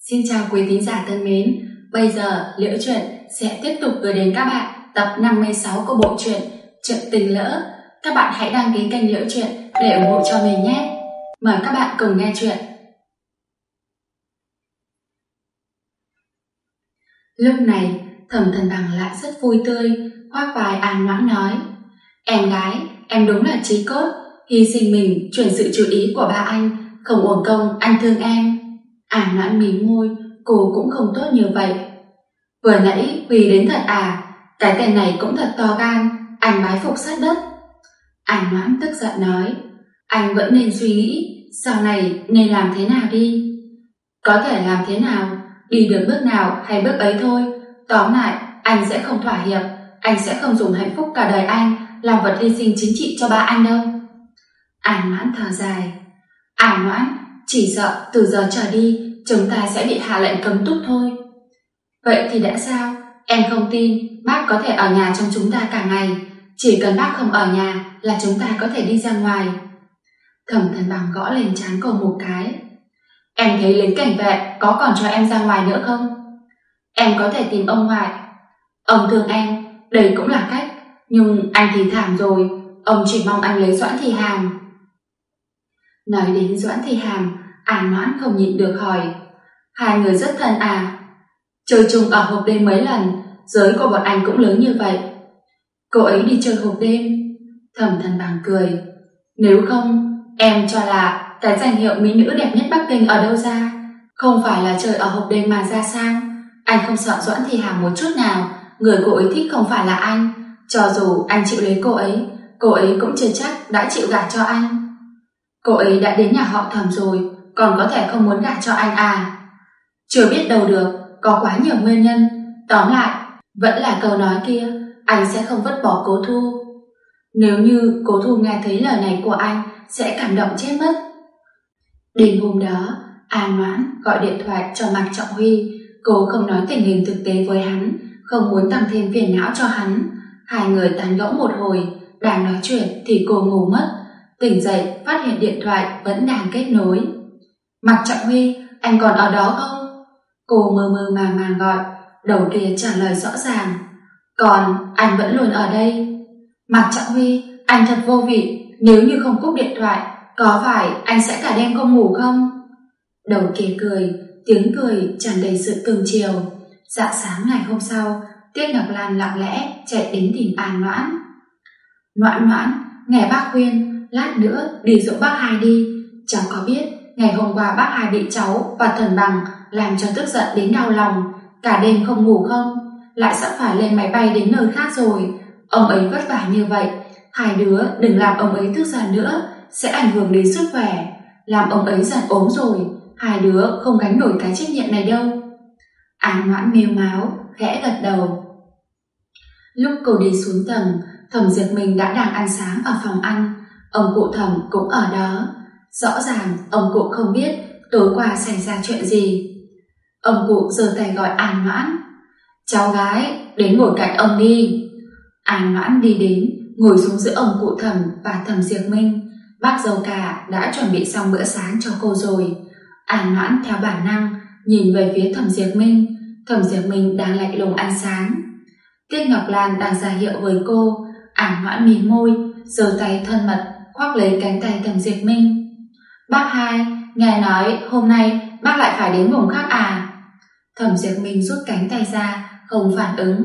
Xin chào quý thính giả thân mến, bây giờ Liễu Chuyện sẽ tiếp tục gửi đến các bạn tập 56 của bộ truyện Chuyện Tình Lỡ. Các bạn hãy đăng ký kênh Liễu Chuyện để ủng hộ cho mình nhé. Mời các bạn cùng nghe chuyện. Lúc này, Thẩm Thần Bằng lại rất vui tươi, khoác vai An Noãn nói: "Em gái, em đúng là chí cốt, hy sinh mình chuyển sự chú ý của ba anh, không uổng công anh thương em." An Noãn mím môi, cô cũng không tốt như vậy. "Vừa nãy Huy đến thật à? Cái tên này cũng thật to gan, anh bái phục sát đất." An Noãn tức giận nói: "Anh vẫn nên suy nghĩ sau này nên làm thế nào đi." "Có thể làm thế nào, đi được bước nào hay bước ấy thôi. Tóm lại, anh sẽ không thỏa hiệp, anh sẽ không dùng hạnh phúc cả đời anh làm vật hy sinh chính trị cho ba anh đâu." An Noãn thở dài: "An Noãn, chỉ sợ từ giờ trở đi chúng ta sẽ bị hạ lệnh cấm túc thôi." "Vậy thì đã sao? Em không tin bác có thể ở nhà trong chúng ta cả ngày. Chỉ cần bác không ở nhà là chúng ta có thể đi ra ngoài." Thẩm Thần Bằng gõ lên trán cô một cái: "Em thấy lính cảnh vệ có còn cho em ra ngoài nữa không? Em có thể tìm ông ngoại. Ông thương em, đây cũng là cách. Nhưng anh thì thảm rồi, ông chỉ mong anh lấy Doãn Thị Hàm." Nói đến Doãn Thị Hàm, An Noãn không nhịn được hỏi: "Hai người rất thân à? Chơi chung ở hộp đêm mấy lần, giới của bọn anh cũng lớn như vậy." "Cô ấy đi chơi hộp đêm?" Thẩm Thần Bằng cười: "Nếu không, em cho là cái danh hiệu mỹ nữ đẹp nhất Bắc Kinh ở đâu ra? Không phải là chơi ở hộp đêm mà ra sao? Anh không sợ Doãn Thị Hàm một chút nào, người cô ấy thích không phải là anh. Cho dù anh chịu lấy cô ấy cũng chưa chắc đã chịu gả cho anh." "Cô ấy đã đến nhà họ Thẩm rồi, còn có thể không muốn gả cho anh à?" "Chưa biết đâu được, có quá nhiều nguyên nhân. Tóm lại, vẫn là câu nói kia, anh sẽ không vứt bỏ Cố Thu." "Nếu như Cố Thu nghe thấy lời này của anh sẽ cảm động chết mất." Đêm hôm đó, An Noãn gọi điện thoại cho Mạc Trọng Huy. Cô không nói tình hình thực tế với hắn, không muốn tăng thêm phiền não cho hắn. Hai người tán gẫu một hồi, đang nói chuyện thì cô ngủ mất. Tỉnh dậy phát hiện điện thoại vẫn đang kết nối. "Mạc Trọng Huy, anh còn ở đó không?" Cô mơ mơ màng màng gọi, đầu kia trả lời rõ ràng: "Còn, anh vẫn luôn ở đây." "Mạc Trọng Huy, anh thật vô vị, nếu như không cúp điện thoại, có phải anh sẽ cả đêm không ngủ không?" Đầu kia cười, tiếng cười tràn đầy sự cưng chiều. Rạng sáng ngày hôm sau, Tiết Ngọc Lan lặng lẽ chạy đến tìm An Noãn. "Noãn Noãn, nghe bác khuyên, lát nữa đi dỗ bác hai đi. Cháu có biết ngày hôm qua bác hai bị cháu và Thần Bằng làm cho tức giận đến đau lòng, cả đêm không ngủ không? Lại sắp phải lên máy bay đến nơi khác rồi. Ông ấy vất vả như vậy, hai đứa đừng làm ông ấy tức giận nữa, sẽ ảnh hưởng đến sức khỏe. Làm ông ấy giận ốm rồi, hai đứa không gánh nổi cái trách nhiệm này đâu." An Noãn mếu máo, khẽ gật đầu. Lúc cô đi xuống tầng, Thẩm Diệp Minh đã đang ăn sáng ở phòng ăn. Ông cụ Thẩm cũng ở đó. Rõ ràng ông cụ không biết tối qua xảy ra chuyện gì. Ông cụ giơ tay gọi An Noãn: "Cháu gái, đến ngồi cạnh ông đi." An Noãn đi đến, ngồi xuống giữa ông cụ Thẩm và Thẩm Diệp Minh. Bác dâu cả đã chuẩn bị xong bữa sáng cho cô rồi. An Noãn theo bản năng nhìn về phía Thẩm Diệp Minh. Thẩm Diệp Minh đang lạnh lùng ăn sáng. Tiết Ngọc Lan đang ra hiệu với cô. An Noãn mím môi, giơ tay thân mật khoác lấy cánh tay Thẩm Diệp Minh. "Bác hai, nghe nói hôm nay bác lại phải đến vùng khác à?" Thẩm Diệp Minh rút cánh tay ra, không phản ứng.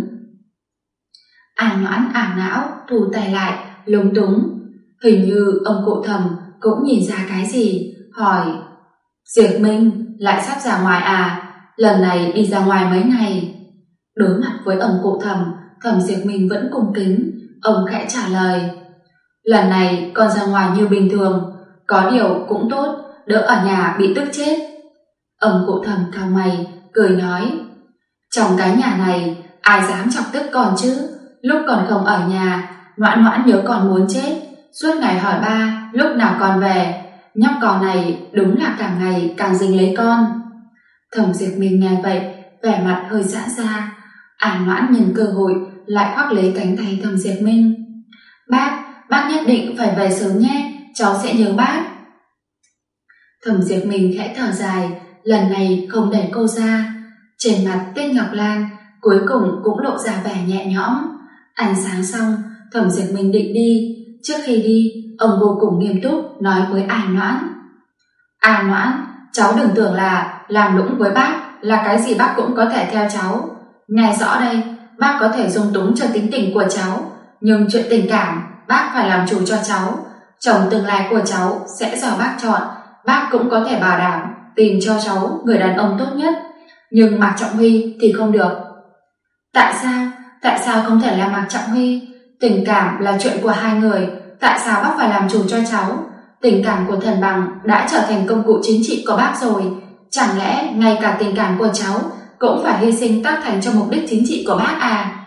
An Noãn ảo não thu tay lại, lúng túng. Hình như ông cụ Thẩm cũng nhìn ra cái gì, hỏi: "Diệp Minh, lại sắp ra ngoài à? Lần này đi ra ngoài mấy ngày?" Đối mặt với ông cụ Thẩm, Thẩm Diệp Minh vẫn cung kính. Ông khẽ trả lời: "Lần này con ra ngoài như bình thường, có điều cũng tốt, đỡ ở nhà bị tức chết." Ông cụ Thẩm cau mày, cười nói: "Trong cái nhà này ai dám chọc tức con chứ? Lúc còn không ở nhà, Noãn Noãn nhớ con muốn chết, suốt ngày hỏi ba lúc nào con về. Nhóc con này đúng là càng ngày càng dính lấy con." Thẩm Diệp Minh nghe vậy, vẻ mặt hơi giãn ra. An Noãn nhân cơ hội lại khoác lấy cánh tay Thẩm Diệp Minh. Bác nhất định phải về sớm nhé, cháu sẽ nhớ bác." Thẩm Diệp Minh khẽ thở dài, lần này không đẩy cô ra. Trên mặt Tiết Ngọc Lan cuối cùng cũng lộ ra vẻ nhẹ nhõm. Ăn sáng xong, Thẩm Diệp Minh định đi. Trước khi đi, ông vô cùng nghiêm túc nói với An Noãn: An Noãn, cháu đừng tưởng là làm lũng với bác là cái gì bác cũng có thể theo cháu. Nghe rõ đây, bác có thể dung túng cho tính tình của cháu, nhưng chuyện tình cảm bác phải làm chủ cho cháu. Chồng tương lai của cháu sẽ do bác chọn, bác cũng có thể bảo đảm tìm cho cháu người đàn ông tốt nhất. Nhưng Mạc Trọng Huy thì không được. Tại sao? Tại sao không thể là Mạc Trọng Huy? Tình cảm là chuyện của hai người, tại sao bác phải làm chủ cho cháu? Tình cảm của Thần Bằng đã trở thành công cụ chính trị của bác rồi, chẳng lẽ ngay cả tình cảm của cháu cũng phải hy sinh tác thành cho mục đích chính trị của bác à?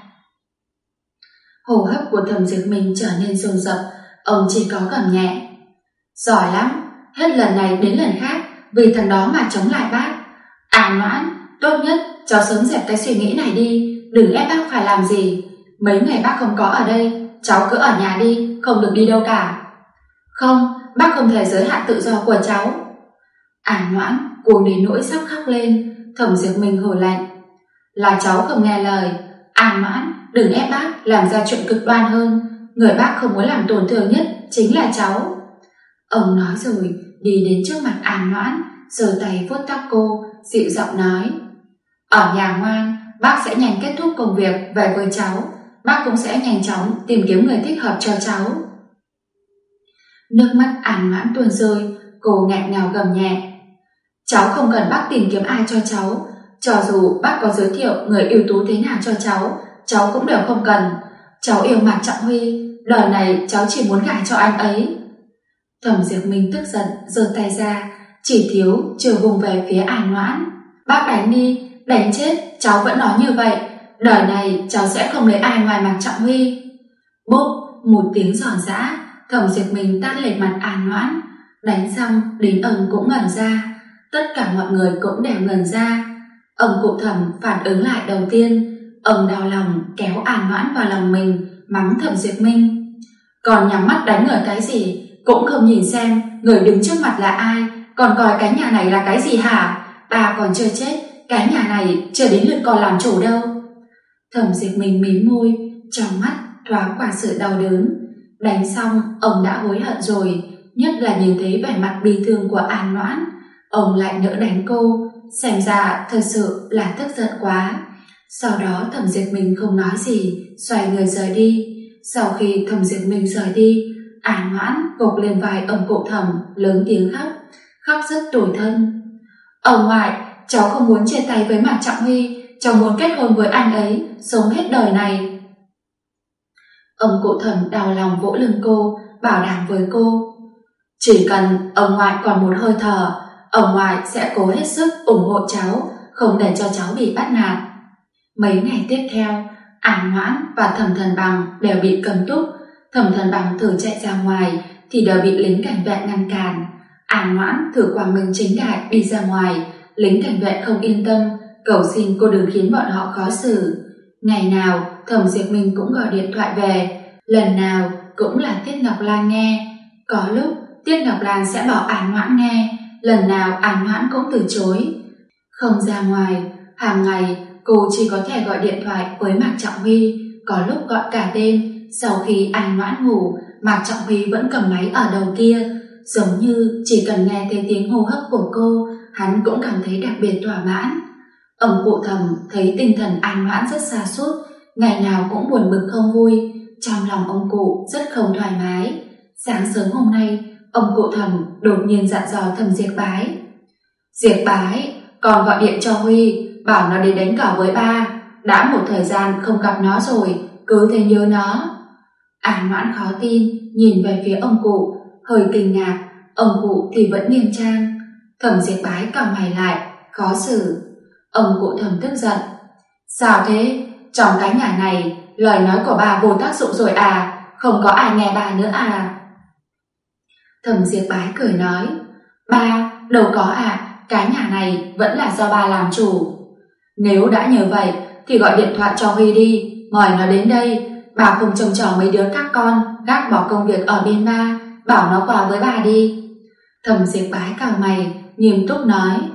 Hô hấp của Thẩm Diệp Minh trở nên dồn dập, ông chỉ có gầm nhẹ: Giỏi lắm, hết lần này đến lần khác vì thằng đó mà chống lại bác. An Noãn, tốt nhất cháu sớm dẹp cái suy nghĩ này đi, đừng ép bác phải làm gì. Mấy ngày bác không có ở đây, cháu cứ ở nhà đi, không được đi đâu cả. Không, bác không thể giới hạn tự do của cháu. An Noãn cuồng đến nỗi sắp khóc lên. Thẩm Diệp Minh hừ lạnh: Là cháu không nghe lời. An Noãn, đừng ép bác làm ra chuyện cực đoan hơn. Người bác không muốn làm tổn thương nhất chính là cháu. Ông nói rồi đi đến trước mặt An Noãn, giơ tay vuốt tóc cô, dịu giọng nói: Ở nhà ngoan, bác sẽ nhanh kết thúc công việc về với cháu. Bác cũng sẽ nhanh chóng tìm kiếm người thích hợp cho cháu. Nước mắt An Noãn tuôn rơi, cô nghẹn ngào gầm nhẹ: Cháu không cần bác tìm kiếm ai cho cháu. Cho dù bác có giới thiệu người ưu tú thế nào cho cháu cũng đều không cần. Cháu yêu Mạc Trọng Huy, đời này cháu chỉ muốn gả cho anh ấy. Thẩm Diệp Minh tức giận giơ tay ra, chỉ thiếu chưa vùng về phía An Noãn: Bác đánh đi, đánh chết cháu vẫn nói như vậy. Đời này cháu sẽ không lấy ai ngoài Mạc Trọng Huy. Bốp một tiếng giòn giã, Thẩm Diệp Minh tát lên mặt An Noãn. Đánh xong đến ông cũng ngẩn ra, tất cả mọi người cũng đều ngẩn ra. Ông cụ Thẩm phản ứng lại đầu tiên, ông đau lòng kéo An Noãn vào lòng mình, mắng Thẩm Diệp Minh: Còn nhắm mắt đánh người cái gì, cũng không nhìn xem người đứng trước mặt là ai, còn coi cái nhà này là cái gì hả? Bà còn chưa chết, cái nhà này chưa đến lượt con làm chủ đâu. Thẩm Diệp Minh mím môi, trong mắt thoáng qua sự đau đớn. Đánh xong ông đã hối hận rồi, nhất là nhìn thấy vẻ mặt bi thương của An Noãn, ông lại nỡ đánh cô, xem ra thật sự là tức giận quá. Sau đó Thẩm Diệp Minh không nói gì, xoay người rời đi. Sau khi Thẩm Diệp Minh rời đi, An Noãn gục lên vai ông cụ Thẩm, lớn tiếng khóc rất tủi thân: Ông ngoại, cháu không muốn chia tay với Mạc Trọng Huy, cháu muốn kết hôn với anh ấy, sống hết đời này. Ông cụ Thẩm đau lòng vỗ lưng cô, bảo đảm với cô: Chỉ cần ông ngoại còn một hơi thở, ông ngoại sẽ cố hết sức ủng hộ cháu, không để cho cháu bị bắt nạt. Mấy ngày tiếp theo, An Noãn và Thẩm Thần Bằng đều bị cầm túc. Thẩm Thần Bằng thử chạy ra ngoài thì đều bị lính cảnh vệ ngăn cản. An Noãn thử quang minh chính đại đi ra ngoài, lính cảnh vệ không yên tâm, cầu xin cô đừng khiến bọn họ khó xử. Ngày nào Thẩm Diệp Minh cũng gọi điện thoại về, lần nào cũng là Tiết Ngọc Lan nghe. Có lúc Tiết Ngọc Lan sẽ bảo An Noãn nghe, lần nào An Noãn cũng từ chối. Không ra ngoài, hàng ngày cô chỉ có thể gọi điện thoại với Mạc Trọng Huy, có lúc gọi cả đêm. Sau khi An Noãn ngủ, Mạc Trọng Huy vẫn cầm máy ở đầu kia, giống như chỉ cần nghe thấy tiếng hô hấp của cô, hắn cũng cảm thấy đặc biệt thỏa mãn. Ông cụ Thẩm thấy tinh thần An Noãn rất sa sút, ngày nào cũng buồn bực không vui, trong lòng ông cụ rất không thoải mái. Sáng sớm hôm nay, ông cụ Thẩm đột nhiên dặn dò Thẩm Diệp Bái: Diệp Bái, con gọi điện cho Huy, bảo nó đến đánh cờ với ba. Đã một thời gian không gặp nó rồi, cứ thế nhớ nó. An Noãn khó tin nhìn về phía ông cụ, hơi kinh ngạc. Ông cụ thì vẫn nghiêm trang. Thẩm Diệp Bái cau mày lại, khó xử. Ông cụ Thẩm tức giận: Sao thế? Trong cái nhà này lời nói của bà vô tác dụng rồi à? Không có ai nghe bà nữa à? Thẩm Diệp Bái cười nói: Ba, đâu có à, cái nhà này vẫn là do bà làm chủ. Nếu đã như vậy thì gọi điện thoại cho Huy đi, mời nó đến đây. Bà không trông chờ mấy đứa các con gác bỏ công việc ở bên ba, bảo nó qua với bà đi. Thẩm Diệp Bái cau mày, nghiêm túc nói: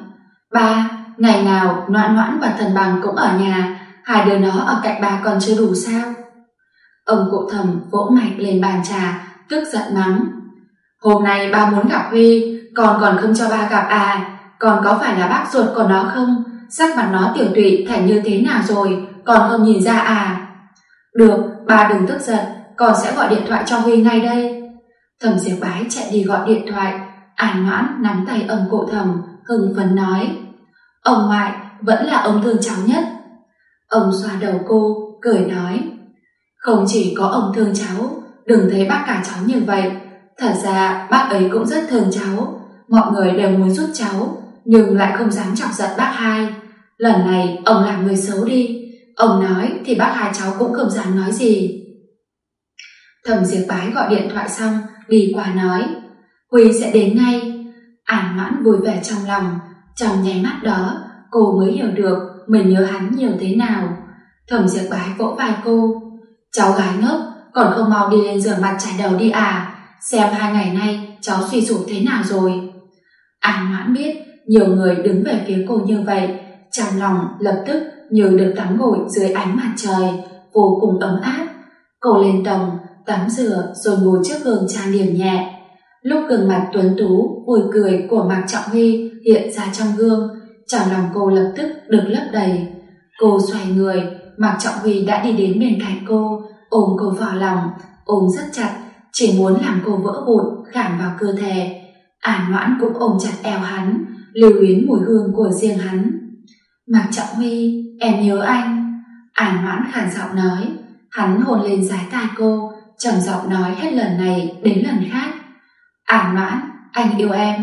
Ba, ngày nào Noãn Noãn và Thần Bằng cũng ở nhà, hai đứa nó ở cạnh ba còn chưa đủ sao? Ông Cụ Thầm vỗ mạnh lên bàn trà, tức giận mắng. Hôm nay ba muốn gặp Huy, con còn không cho ba gặp à? Con có phải là bác ruột của nó không? Sắc mặt nó tiểu tụy thành như thế nào rồi, còn không nhìn ra à? Được, ba đừng tức giận, con sẽ gọi điện thoại cho Huy ngay đây. Thẩm Diệp Bái chạy đi gọi điện thoại. An Noãn nắm tay ông Cụ Thầm, hưng phấn nói. Ông ngoại vẫn là ông thương cháu nhất. Ông xoa đầu cô, cười nói. Không chỉ có ông thương cháu, đừng thấy bác cả cháu như vậy. Thật ra bác ấy cũng rất thương cháu. Mọi người đều muốn giúp cháu, nhưng lại không dám chọc giận bác hai. Lần này ông làm người xấu đi. Ông nói thì bác hai cháu cũng không dám nói gì. Thẩm Diệp Bái gọi điện thoại xong, đi qua nói. Huy sẽ đến ngay. An Noãn vui vẻ trong lòng. Trong nháy mắt đó, cô mới hiểu được mình nhớ hắn nhiều thế nào. Thẩm Diệp Bái vỗ vai cô. Cháu gái ngốc, còn không mau đi lên rửa mặt chải đầu đi à? Xem 2 ngày nay cháu suy sụp thế nào rồi. An Noãn biết nhiều người đứng về phía cô như vậy, trong lòng lập tức như được tắm gội dưới ánh mặt trời, vô cùng ấm áp. Cô lên tầng tắm rửa rồi ngồi trước gương trang điểm nhẹ. Lúc gương mặt tuấn tú vui cười của Mạc Trọng Huy hiện ra trong gương, trong lòng cô lập tức được lấp đầy. Cô xoay người, Mạc Trọng Huy đã đi đến bên cạnh cô, ôm cô vào lòng, ôm rất chặt, chỉ muốn làm cô vỡ vụn khảm vào cơ thể. An Noãn cũng ôm chặt eo hắn, lưu luyến mùi hương của riêng hắn. Mạc Trọng Huy, em nhớ anh. An Noãn khàn giọng nói. Hắn hôn lên dái tai cô, trầm giọng nói hết lần này đến lần khác. An Noãn, anh yêu em.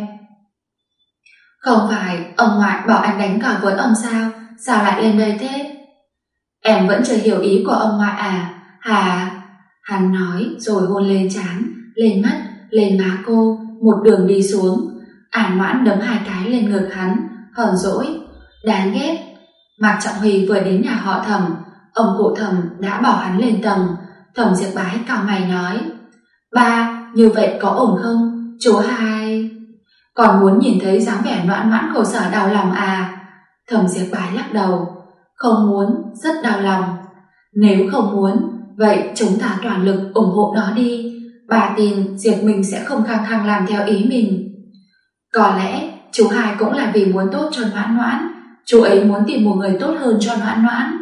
Không phải ông ngoại bảo anh đánh cờ với ông sao? Sao lại lên đây thế? Em vẫn chưa hiểu ý của ông ngoại à? Hả? Hắn nói rồi hôn lên trán, lên mắt, lên má cô, một đường đi xuống. An Noãn đấm 2 cái lên ngực hắn, hờn dỗi. Đáng ghét. Mạc Trọng Huy vừa đến nhà họ Thẩm, ông Cụ Thẩm đã bảo hắn lên tầng. Thẩm Diệp Bái cau mày nói. Ba, như vậy có ổn không? Chú hai... Còn muốn nhìn thấy dáng vẻ Noãn Noãn khổ sở đau lòng à? Thẩm Diệp Bái lắc đầu. Không muốn, rất đau lòng. Nếu không muốn, vậy chúng ta toàn lực ủng hộ nó đi. Bà tin Diệp mình sẽ không khăng khăng làm theo ý mình. Có lẽ chú hai cũng là vì muốn tốt cho Noãn Noãn. Chú ấy muốn tìm một người tốt hơn cho Noãn Noãn.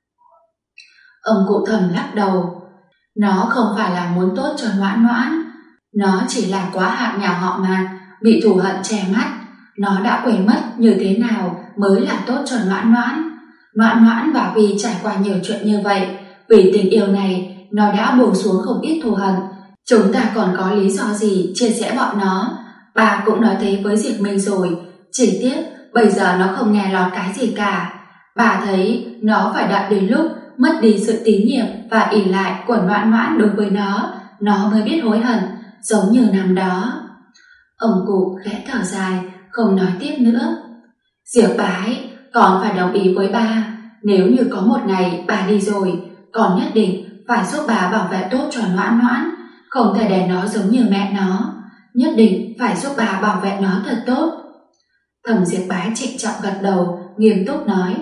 Ông Cụ Thẩm lắc đầu. Nó không phải là muốn tốt cho Noãn Noãn, nó chỉ là quá hạn nhà họ Mạc, bị thù hận che mắt. Nó đã quên mất như thế nào mới là tốt cho Noãn Noãn. Noãn Noãn và Huy trải qua nhiều chuyện như vậy, vì tình yêu này nó đã buông xuống không ít thù hận. Chúng ta còn có lý do gì chia sẻ bọn nó? Bà cũng nói thế với Diệp Minh rồi, chỉ tiếc bây giờ nó không nghe lọt cái gì cả. Bà thấy nó phải đợi đến lúc mất đi sự tín nhiệm và ỷ lại của Noãn Noãn đối với nó mới biết hối hận, giống như năm đó. Ông Cụ khẽ thở dài, không nói tiếp nữa. Diệp Bái, con phải đồng ý với ba. Nếu như có một ngày bà đi rồi, con nhất định phải giúp bà bảo vệ tốt cho Noãn Noãn, không thể để nó giống như mẹ nó. Nhất định phải giúp bà bảo vệ nó thật tốt. Thẩm Diệp Bái trịnh trọng gật đầu, nghiêm túc nói.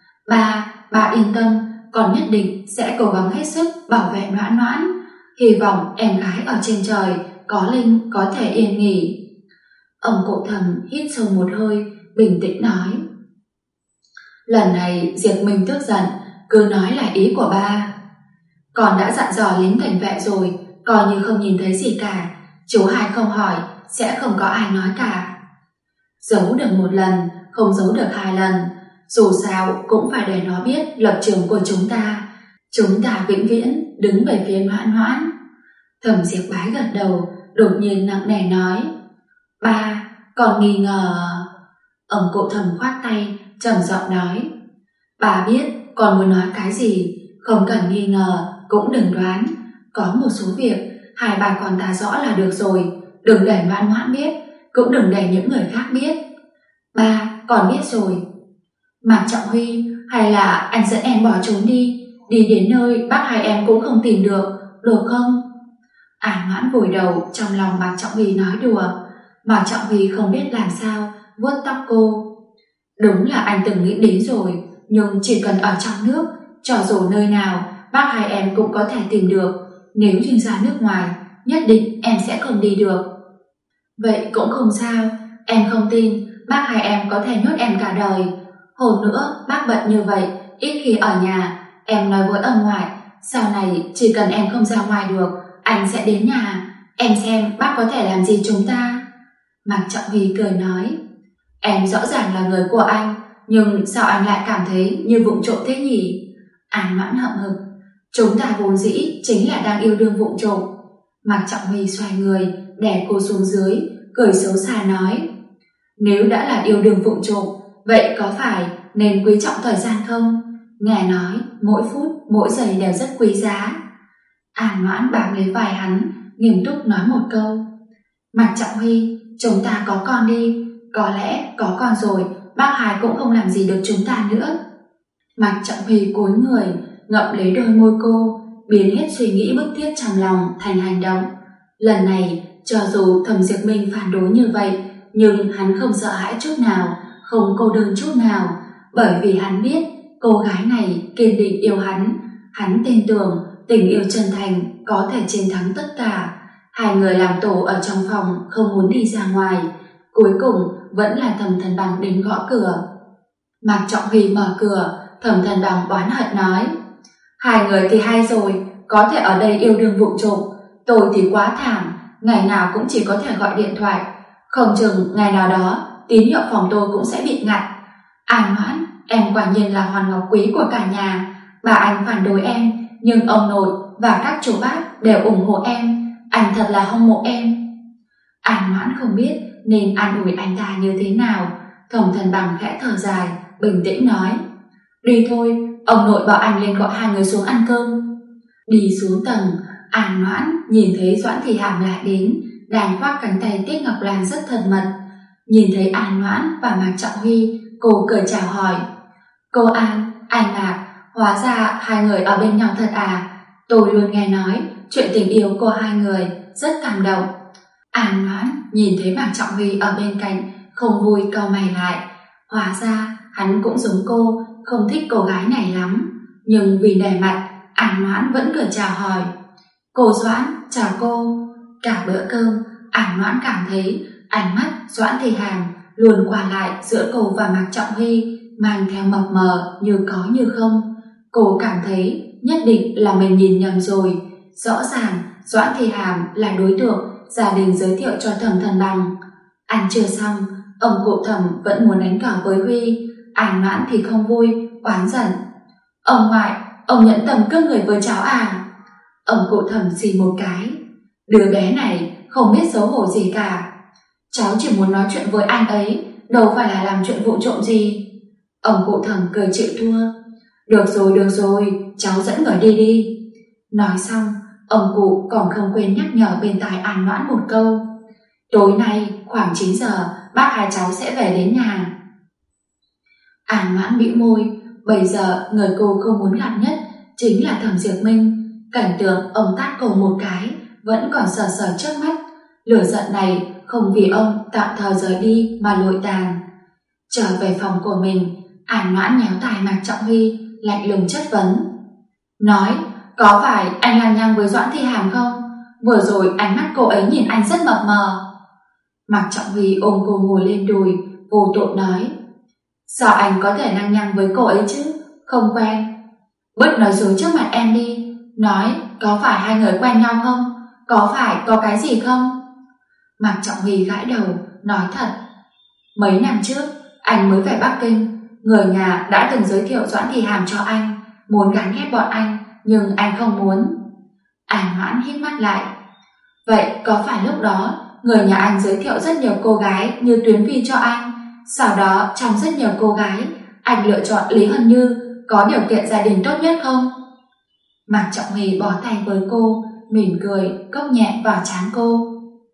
Bà yên tâm, con nhất định sẽ cố gắng hết sức bảo vệ Noãn Noãn. Hy vọng em gái ở trên trời có linh có thể yên nghỉ. Ông Cụ Thẩm hít sâu một hơi, bình tĩnh nói. Lần này Diệp Minh tức giận, cứ nói là ý của ba. Con đã dặn dò lính cảnh vệ rồi, coi như không nhìn thấy gì cả. Chú hai không hỏi, sẽ không có ai nói cả. Giấu được một lần, không giấu được 2 lần. Dù sao cũng phải để nó biết lập trường của chúng ta. Chúng ta vĩnh viễn đứng về phía Noãn Noãn. Thẩm Diệp Bái gật đầu, đột nhiên nặng nề nói. Ba, còn nghi ngờ. Ông Cụ Thẩm khoát tay, trầm giọng nói. Bà biết con muốn nói cái gì, không cần nghi ngờ, cũng đừng đoán. Có một số việc hai bà con ta rõ là được rồi, đừng để Noãn Noãn biết, cũng đừng để những người khác biết. Ba, con biết rồi. Mạc Trọng Huy, hay là anh dẫn em bỏ trốn đi đến nơi bác hai em cũng không tìm được không? An Noãn vùi đầu trong lòng Mạc Trọng Huy nói đùa. Mạc Trọng Huy không biết làm sao vuốt tóc cô. Đúng là anh từng nghĩ đến rồi, nhưng chỉ cần ở trong nước, cho dù nơi nào, bác hai em cũng có thể tìm được. Nếu như ra nước ngoài, nhất định em sẽ không đi được. Vậy cũng không sao, em không tin bác hai em có thể nhốt em cả đời. Hồi nữa bác bận như vậy, ít khi ở nhà. Em nói với ông ngoại, sau này chỉ cần em không ra ngoài được, anh sẽ đến nhà. Em xem bác có thể làm gì chúng ta. Mạc Trọng Huy cười nói, em rõ ràng là người của anh, nhưng sao anh lại cảm thấy như vụng trộm thế nhỉ? An Mãn hậm hực, chúng ta vốn dĩ chính là đang yêu đương vụng trộm. Mạc Trọng Huy xoay người, đè cô xuống dưới, cười xấu xa nói, nếu đã là yêu đương vụng trộm, vậy có phải nên quý trọng thời gian không? Nghe nói mỗi phút mỗi giây đều rất quý giá. An Mãn bám lấy vai hắn, nghiêm túc nói một câu, Mạc Trọng Huy, chúng ta có con đi. Có lẽ có con rồi, bác hai cũng không làm gì được chúng ta nữa. Mạc Trọng Huy cúi người, ngậm lấy đôi môi cô, biến hết suy nghĩ bức thiết trong lòng thành hành động. Lần này, cho dù Thẩm Diệp Minh phản đối như vậy, nhưng hắn không sợ hãi chút nào, không cô đơn chút nào, bởi vì hắn biết cô gái này kiên định yêu hắn. Hắn tin tưởng tình yêu chân thành có thể chiến thắng tất cả. Hai người làm tổ ở trong phòng, không muốn đi ra ngoài. Cuối cùng vẫn là Thẩm Thần Bằng đến gõ cửa. Mạc Trọng Huy mở cửa, Thẩm Thần Bằng oán hận nói, hai người thì hay rồi, có thể ở đây yêu đương vụng trộm. Tôi thì quá thảm, ngày nào cũng chỉ có thể gọi điện thoại. Không chừng ngày nào đó tín hiệu phòng tôi cũng sẽ bị ngặt. An Mãn, em quả nhiên là hòn ngọc quý của cả nhà. Bà anh phản đối em, nhưng ông nội và các chú bác đều ủng hộ em. Anh thật là hâm mộ em. An Mãn không biết nên an ủi anh ta như thế nào. Thẩm Thần Bằng khẽ thở dài, bình tĩnh nói, đi thôi, ông nội bảo anh lên gọi hai người xuống ăn cơm. Đi xuống tầng, An Mãn nhìn thấy Doãn Thị Hàm lại đến, đang khoác cánh tay Tiết Ngọc Lan rất thân mật. Nhìn thấy An Mãn và Mạc Trọng Huy, cô cười chào hỏi, cô An, anh Mạc, hóa ra hai người ở bên nhau thật à? Tôi luôn nghe nói chuyện tình yêu của hai người rất cảm động. An Mãn nhìn thấy Mạc Trọng Huy ở bên cạnh, không vui cau mày lại. Hóa ra hắn cũng giống cô, không thích cô gái này lắm, nhưng vì nể mặt, An Mãn vẫn cười chào hỏi, cô Doãn, chào cô. Cả bữa cơm, An Mãn cảm thấy ánh mắt Doãn Thị Hàm luôn qua lại giữa cô và Mạc Trọng Huy, mang theo mập mờ như có như không. Cô cảm thấy nhất định là mình nhìn nhầm rồi. Rõ ràng Doãn Thị Hàm là đối tượng gia đình giới thiệu cho Thẩm Thần Bằng. Ăn trưa xong, ông cụ Thẩm vẫn muốn đánh cờ với Huy. An Mãn thì không vui, oán giận, ông ngoại, ông nhẫn tâm cướp người với cháu à? Ông cụ Thẩm xì một cái, đứa bé này không biết xấu hổ gì cả. Cháu chỉ muốn nói chuyện với anh ấy, đâu phải là làm chuyện vụng trộm gì. Ông cụ Thẩm cười chịu thua, được rồi, cháu dẫn người đi đi. Nói xong, ông cụ còn không quên nhắc nhở bên tai An Mãn một câu, tối nay khoảng 9 giờ bác hai cháu sẽ về đến nhà. An Mãn bĩu môi, bây giờ người cô không muốn gặp nhất chính là Thẩm Diệp Minh. Cảnh tượng ông tát cô một cái vẫn còn sờ sờ trước mắt. Lửa giận này không vì ông tạm thời rời đi mà lụi tàn. Trở về phòng của mình, An Mãn nhéo tai Mạc Trọng Huy, lạnh lùng chất vấn, nói, có phải anh lăng nhăng với Doãn Thị Hàm không? Vừa rồi ánh mắt cô ấy nhìn anh rất mập mờ. Mạc Trọng Huy ôm cô ngồi lên đùi, vô tội nói, sao anh có thể lăng nhăng với cô ấy chứ? Không quen. Bớt nói dối trước mặt em đi, nói có phải hai người quen nhau không? Có phải có cái gì không? Mạc Trọng Huy gãi đầu, nói thật, mấy năm trước anh mới về Bắc Kinh, người nhà đã từng giới thiệu Doãn Thị Hàm cho anh, muốn gắn ghép bọn anh, nhưng anh không muốn. An Mãn hít mắt lại, vậy có phải lúc đó người nhà anh giới thiệu rất nhiều cô gái như Tuyến Vi cho anh, sau đó trong rất nhiều cô gái anh lựa chọn Lý Hân Như có điều kiện gia đình tốt nhất không? Mạc Trọng Huy bó tay với cô, mỉm cười cốc nhẹ vào trán cô.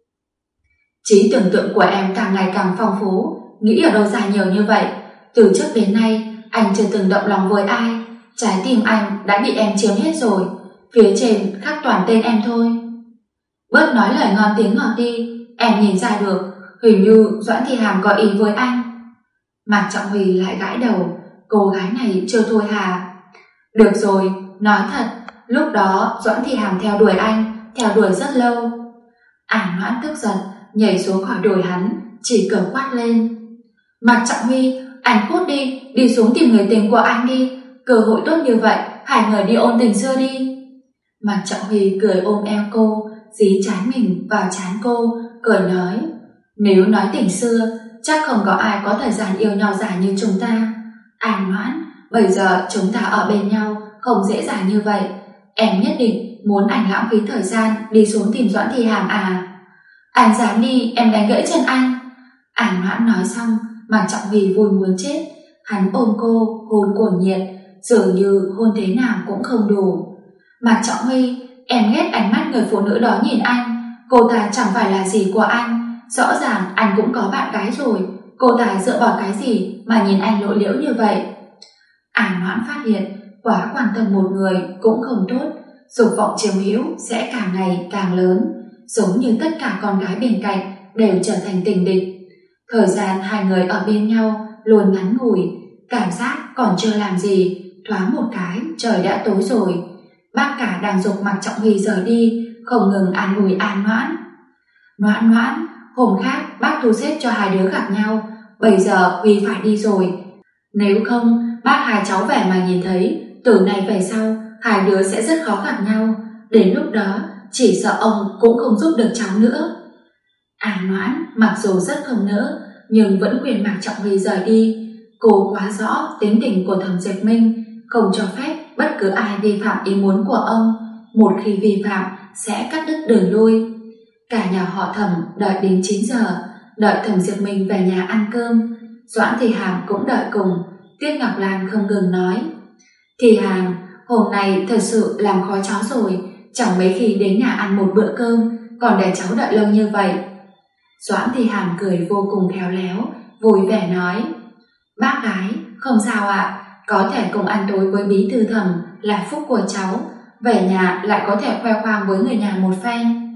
Trí tưởng tượng của em càng ngày càng phong phú, nghĩ ở đâu ra nhiều như vậy? Từ trước đến nay anh chưa từng động lòng với ai, trái tim anh đã bị em chiếm hết rồi, phía trên khắc toàn tên em thôi. Bớt nói lời ngon tiếng ngọt đi, em nhìn ra được hình như Doãn Thị Hàm có ý với anh. Mạc Trọng Huy lại gãi đầu, cô gái này chưa thôi hả? Được rồi, nói thật, lúc đó Doãn Thi Hàm theo đuổi anh, theo đuổi rất lâu. An Noãn tức giận, nhảy xuống khỏi đùi hắn, chỉ cờ quát lên. Mạc Trọng Huy, anh cút đi, đi xuống tìm người tình của anh đi, cơ hội tốt như vậy, hai người đi ôn tình xưa đi. Mạc Trọng Huy cười ôm eo cô, dí trái mình vào trán cô, cười nói, nếu nói tình xưa, chắc không có ai có thời gian yêu nhau dài như chúng ta. An Noãn, bây giờ chúng ta ở bên nhau, không dễ dàng như vậy. Em nhất định muốn anh lãng phí thời gian đi xuống tìm Doãn Thi Hàm à? Anh dám đi, em đánh gãy chân anh. An Noãn nói xong, Mạc Trọng Huy vui muốn chết. Hắn ôm cô, hôn cuồng nhiệt, dường như hôn thế nào cũng không đủ. Mạc Trọng Huy, em ghét ánh mắt người phụ nữ đó nhìn anh. Cô ta chẳng phải là gì của anh. Rõ ràng anh cũng có bạn gái rồi. Cô ta dựa vào cái gì mà nhìn anh lộ liễu như vậy? An Noãn phát hiện quá quan tâm một người cũng không tốt, dục vọng chiếm hữu sẽ càng ngày càng lớn, giống như tất cả con gái bên cạnh đều trở thành tình địch. Thời gian hai người ở bên nhau luôn ngắn ngủi, cảm giác còn chưa làm gì, thoáng một cái trời đã tối rồi. Bác cả đang giục Mạc Trọng Huy rời đi, không ngừng an ủi An Noãn. Noãn Noãn, hôm khác bác thu xếp cho hai đứa gặp nhau, bây giờ Huy phải đi rồi. Nếu không, bác hai cháu về mà nhìn thấy, từ nay về sau hai đứa sẽ rất khó gặp nhau. Đến lúc đó chỉ sợ ông cũng không giúp được cháu nữa. An Noãn mặc dù rất không nỡ, nhưng vẫn khuyên Mạc Trọng Huy rời đi. Cô quá rõ tính tình của Thẩm Diệp Minh, không cho phép bất cứ ai vi phạm ý muốn của ông. Một khi vi phạm sẽ cắt đứt đường lui. Cả nhà họ Thẩm đợi đến 9 giờ, đợi Thẩm Diệp Minh về nhà ăn cơm. Doãn Thi Hàm cũng đợi cùng. Tiết Ngọc Lan không ngừng nói, Thi Hàm, hôm nay thật sự làm khó cháu rồi, chẳng mấy khi đến nhà ăn một bữa cơm, còn để cháu đợi lâu như vậy. Doãn Thi Hàm cười vô cùng khéo léo, vui vẻ nói, bác gái, không sao ạ, có thể cùng ăn tối với bí thư Thẩm là phúc của cháu, về nhà lại có thể khoe khoang với người nhà một phen.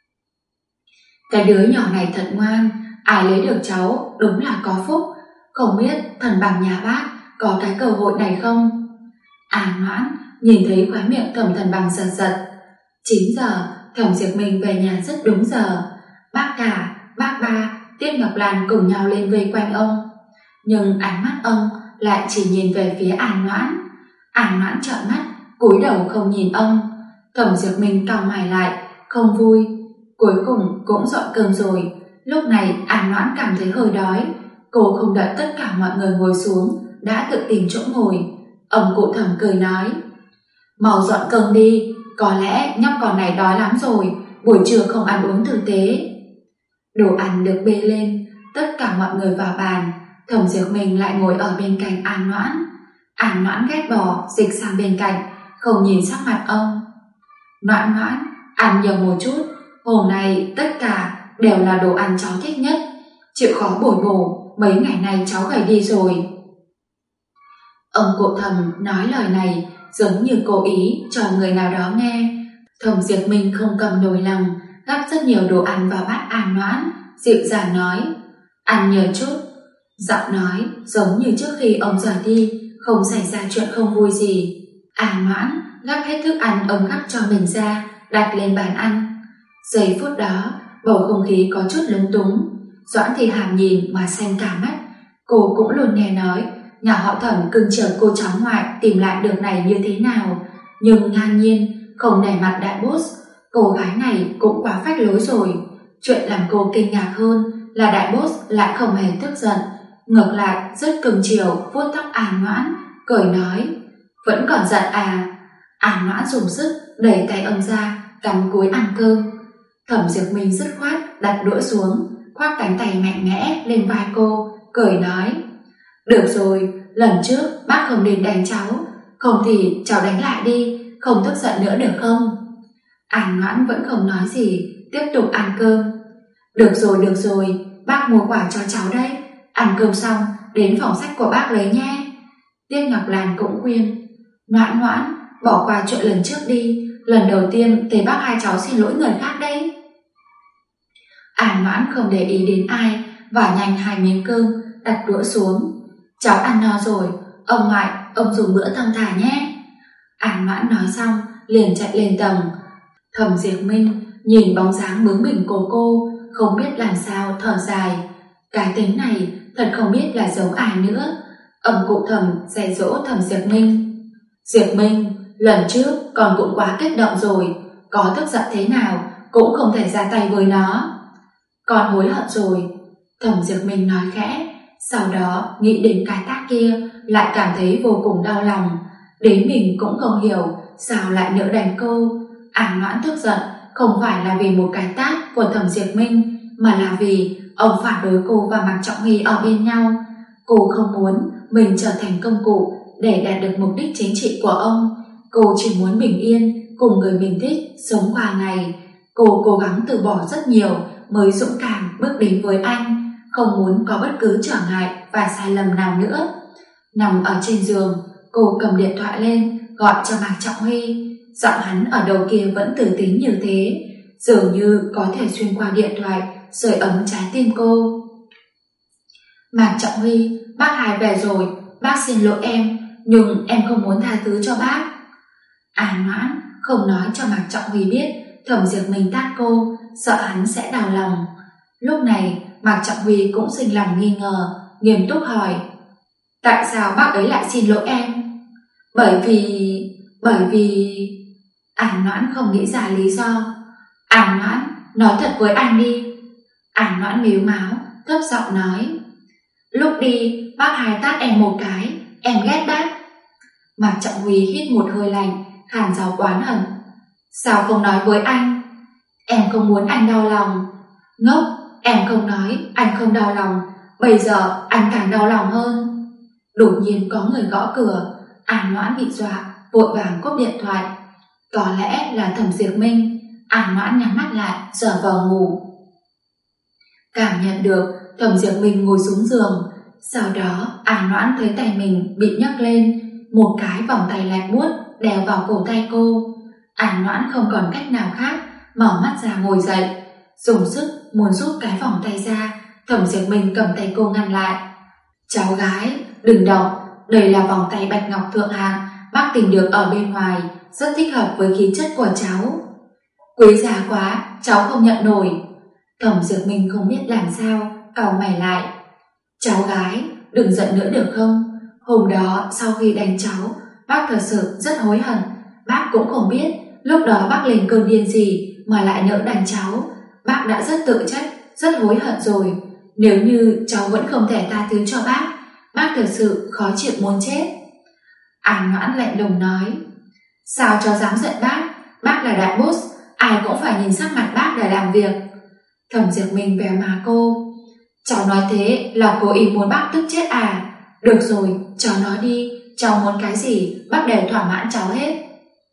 Cái đứa nhỏ này thật ngoan, ai lấy được cháu đúng là có phúc. Không biết thần bằng nhà bác có cái cơ hội này không? An Noãn nhìn thấy khóe miệng Thẩm Thần Bằng giật giật. 9 giờ, Thẩm Diệp Minh về nhà rất đúng giờ. Bác cả, bác ba, Tiết Ngọc Lan cùng nhau lên vây quanh ông. Nhưng ánh mắt ông lại chỉ nhìn về phía An Noãn. An Noãn trợn mắt, cúi đầu không nhìn ông. Thẩm Diệp Minh cau mày lại, không vui. Cuối cùng cũng dọn cơm rồi. Lúc này An Noãn cảm thấy hơi đói. Cô không đợi tất cả mọi người ngồi xuống, đã tự tìm chỗ ngồi. Ông cụ Thẩm cười nói, mau dọn cơm đi, có lẽ nhóc con này đói lắm rồi, buổi trưa không ăn uống tử tế. Đồ ăn được bê lên, tất cả mọi người vào bàn. Thẩm Diệp Minh lại ngồi ở bên cạnh An Noãn. An Noãn ghét bỏ dịch sang bên cạnh, không nhìn sắc mặt ông. Noãn Noãn, ăn nhiều một chút, hôm nay tất cả đều là đồ ăn cháu thích nhất, chịu khó bồi bổ, mấy ngày nay cháu gầy đi rồi. Ông cụ Thẩm nói lời này giống như cố ý cho người nào đó nghe. Thẩm Diệp Minh không cầm nổi lòng, gắp rất nhiều đồ ăn vào bát An Noãn, dịu dàng nói, ăn nhiều chút. Giọng nói giống như trước khi ông rời đi, không xảy ra chuyện không vui gì. An Noãn gắp hết thức ăn ông gắp cho mình ra, đặt lên bàn ăn. Giây phút đó, bầu không khí có chút lúng túng. Doãn Thi Hàm nhìn mà xanh cả mắt. Cô cũng luôn nghe nói nhà họ Thẩm cưng chiều cô cháu ngoại tìm lại được này như thế nào, nhưng ngang nhiên không nể mặt đại boss. Cô gái này cũng quá phách lối rồi. Chuyện làm cô kinh ngạc hơn là đại boss lại không hề tức giận, ngược lại rất cưng chiều vuốt tóc An Noãn, cười nói, vẫn còn giận à? An Noãn dùng sức đẩy tay ông ra, cắm cúi ăn cơm. Thẩm Diệp Minh dứt khoát đặt đũa xuống, khoác cánh tay mạnh mẽ lên vai cô, cười nói, được rồi, lần trước bác không nên đánh cháu, không thì cháu đánh lại đi, không tức giận nữa được không? An Noãn vẫn không nói gì, tiếp tục ăn cơm. Được rồi, bác mua quà cho cháu đấy, ăn cơm xong đến phòng sách của bác lấy nhé. Tiết Ngọc Lan cũng khuyên, Noãn Noãn, bỏ qua chuyện lần trước đi, lần đầu tiên thấy bác hai cháu xin lỗi người khác đấy. An Noãn không để ý đến ai, và nhanh 2 miếng cơm, đặt đũa xuống. Cháu ăn no rồi, ông ngoại, ông dùng bữa thong thả nhé. An Mãn nói xong liền chạy lên tầng. Thẩm Diệp Minh nhìn bóng dáng bướng bỉnh của cô, không biết làm sao thở dài. Cái tính này thật không biết là giống ai nữa. Ông cụ Thẩm dạy dỗ Thẩm Diệp Minh. Diệp Minh, lần trước con cũng quá kích động rồi, có tức giận thế nào cũng không thể ra tay với nó. Con hối hận rồi, Thẩm Diệp Minh nói khẽ, sau đó nghĩ đến cái tát kia lại cảm thấy vô cùng đau lòng. Đến mình cũng không hiểu sao lại nỡ đánh cô. An Mãn tức giận không phải là vì một cái tát của Thẩm Diệp Minh, mà là vì ông phản đối cô và Mạc Trọng Huy ở bên nhau. Cô không muốn mình trở thành công cụ để đạt được mục đích chính trị của ông. Cô chỉ muốn bình yên cùng người mình thích sống qua ngày. Cô cố gắng từ bỏ rất nhiều mới dũng cảm bước đến với anh, không muốn có bất cứ trở ngại và sai lầm nào nữa. Nằm ở trên giường, cô cầm điện thoại lên gọi cho Mạc Trọng Huy. Giọng hắn ở đầu kia vẫn tử tín như thế, dường như có thể xuyên qua điện thoại sưởi ấm trái tim cô. Mạc Trọng Huy, bác Hai về rồi, bác xin lỗi em, nhưng em không muốn tha thứ cho bác. An Mãn không nói cho Mạc Trọng Huy biết Thẩm Diệp Minh tát cô, sợ hắn sẽ đau lòng. Lúc này Mạc Trọng Huy cũng sinh lòng nghi ngờ, nghiêm túc hỏi: tại sao bác ấy lại xin lỗi em? Bởi vì... An Mãn không nghĩ ra lý do. An Mãn, nói thật với anh đi. An Mãn mếu máo, thấp giọng nói: lúc đi bác Hai tát em một cái, em ghét bác. Mạc Trọng Huy hít một hơi lạnh, khàn giọng oán hận: sao không nói với anh? Em không muốn anh đau lòng. Ngốc, em không nói anh không đau lòng, bây giờ anh càng đau lòng hơn. Đột nhiên có người gõ cửa. An Mãn bị dọa, vội vàng cúp điện thoại. Có lẽ là Thẩm Diệp Minh. An Mãn nhắm mắt lại, trở vào ngủ. Cảm nhận được Thẩm Diệp Minh ngồi xuống giường. Sau đó An Mãn thấy tay mình bị nhấc lên, một cái vòng tay lạnh buốt đeo vào cổ tay cô. An Mãn không còn cách nào khác, mở mắt ra ngồi dậy, dùng sức muốn rút cái vòng tay ra. Thẩm Diệp Minh cầm tay cô ngăn lại. Cháu gái, đừng động, đây là vòng tay bạch ngọc thượng hạng bác tìm được ở bên ngoài, rất thích hợp với khí chất của cháu. Quý giá quá, cháu không nhận nổi. Thẩm Diệp Minh không biết làm sao, cau mày lại. Cháu gái, đừng giận nữa được không? Hôm đó sau khi đánh cháu, bác thật sự rất hối hận. Bác cũng không biết lúc đó bác lên cơn điên gì mà lại nỡ đánh cháu. Bác đã rất tự trách, rất hối hận rồi. Nếu như cháu vẫn không thể tha thứ cho bác thật sự khó chịu muốn chết. An Mãn lạnh lùng nói: sao cho dám giận bác là đại boss, ai cũng phải nhìn sắc mặt bác để làm việc. Thẩm Diệp Minh véo má cô. Cháu nói thế là cố ý muốn bác tức chết à? Được rồi, cháu nói đi, cháu muốn cái gì bác đều thỏa mãn cháu hết.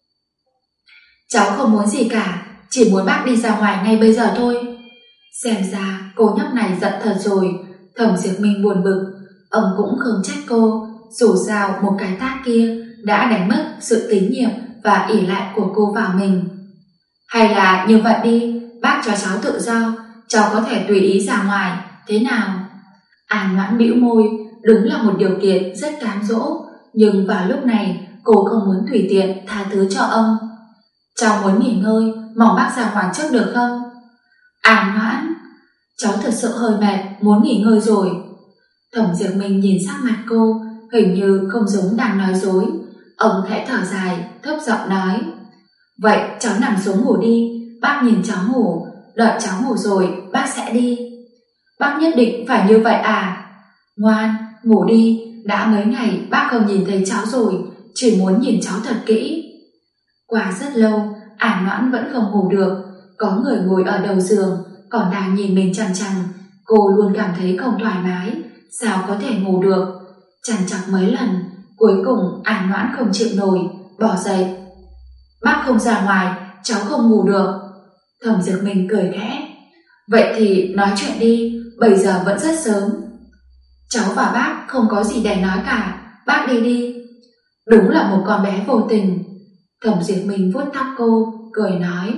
Cháu không muốn gì cả, chỉ muốn bác đi ra ngoài ngay bây giờ thôi. Xem ra cô nhóc này giận thật rồi. Thẩm Diệp Minh buồn bực. Ông cũng không trách cô, dù sao một cái tát kia đã đánh mất sự tín nhiệm và ỷ lại của cô vào mình. Hay là như vậy đi, bác cho cháu tự do, cháu có thể tùy ý ra ngoài, thế nào? An Mãn bĩu môi, đúng là một điều kiện rất cám dỗ, nhưng vào lúc này cô không muốn tùy tiện tha thứ cho ông. Cháu muốn nghỉ ngơi, mong bác ra ngoài trước được không? An Mãn, cháu thật sự hơi mệt, muốn nghỉ ngơi rồi. Thẩm Diệp Minh nhìn sắc mặt cô, hình như không giống đang nói dối. Ông khẽ thở dài, thấp giọng nói: vậy cháu nằm xuống ngủ đi, bác nhìn cháu ngủ, đợi cháu ngủ rồi bác sẽ đi. Bác nhất định phải như vậy à? Ngoan, ngủ đi, đã mấy ngày bác không nhìn thấy cháu rồi, chỉ muốn nhìn cháu thật kỹ. Qua rất lâu, An Mãn vẫn không ngủ được. Có người ngồi ở đầu giường, còn đang nhìn mình chằm chằm. Cô luôn cảm thấy không thoải mái, sao có thể ngủ được. Trằn trọc mấy lần, cuối cùng An Mãn không chịu nổi, bỏ dậy. Bác không ra ngoài, cháu không ngủ được. Thẩm Diệp Minh cười khẽ. Vậy thì nói chuyện đi, bây giờ vẫn rất sớm. Cháu và bác không có gì để nói cả, bác đi đi. Đúng là một con bé vô tình. Thẩm Diệp Minh vuốt tóc cô, cười nói: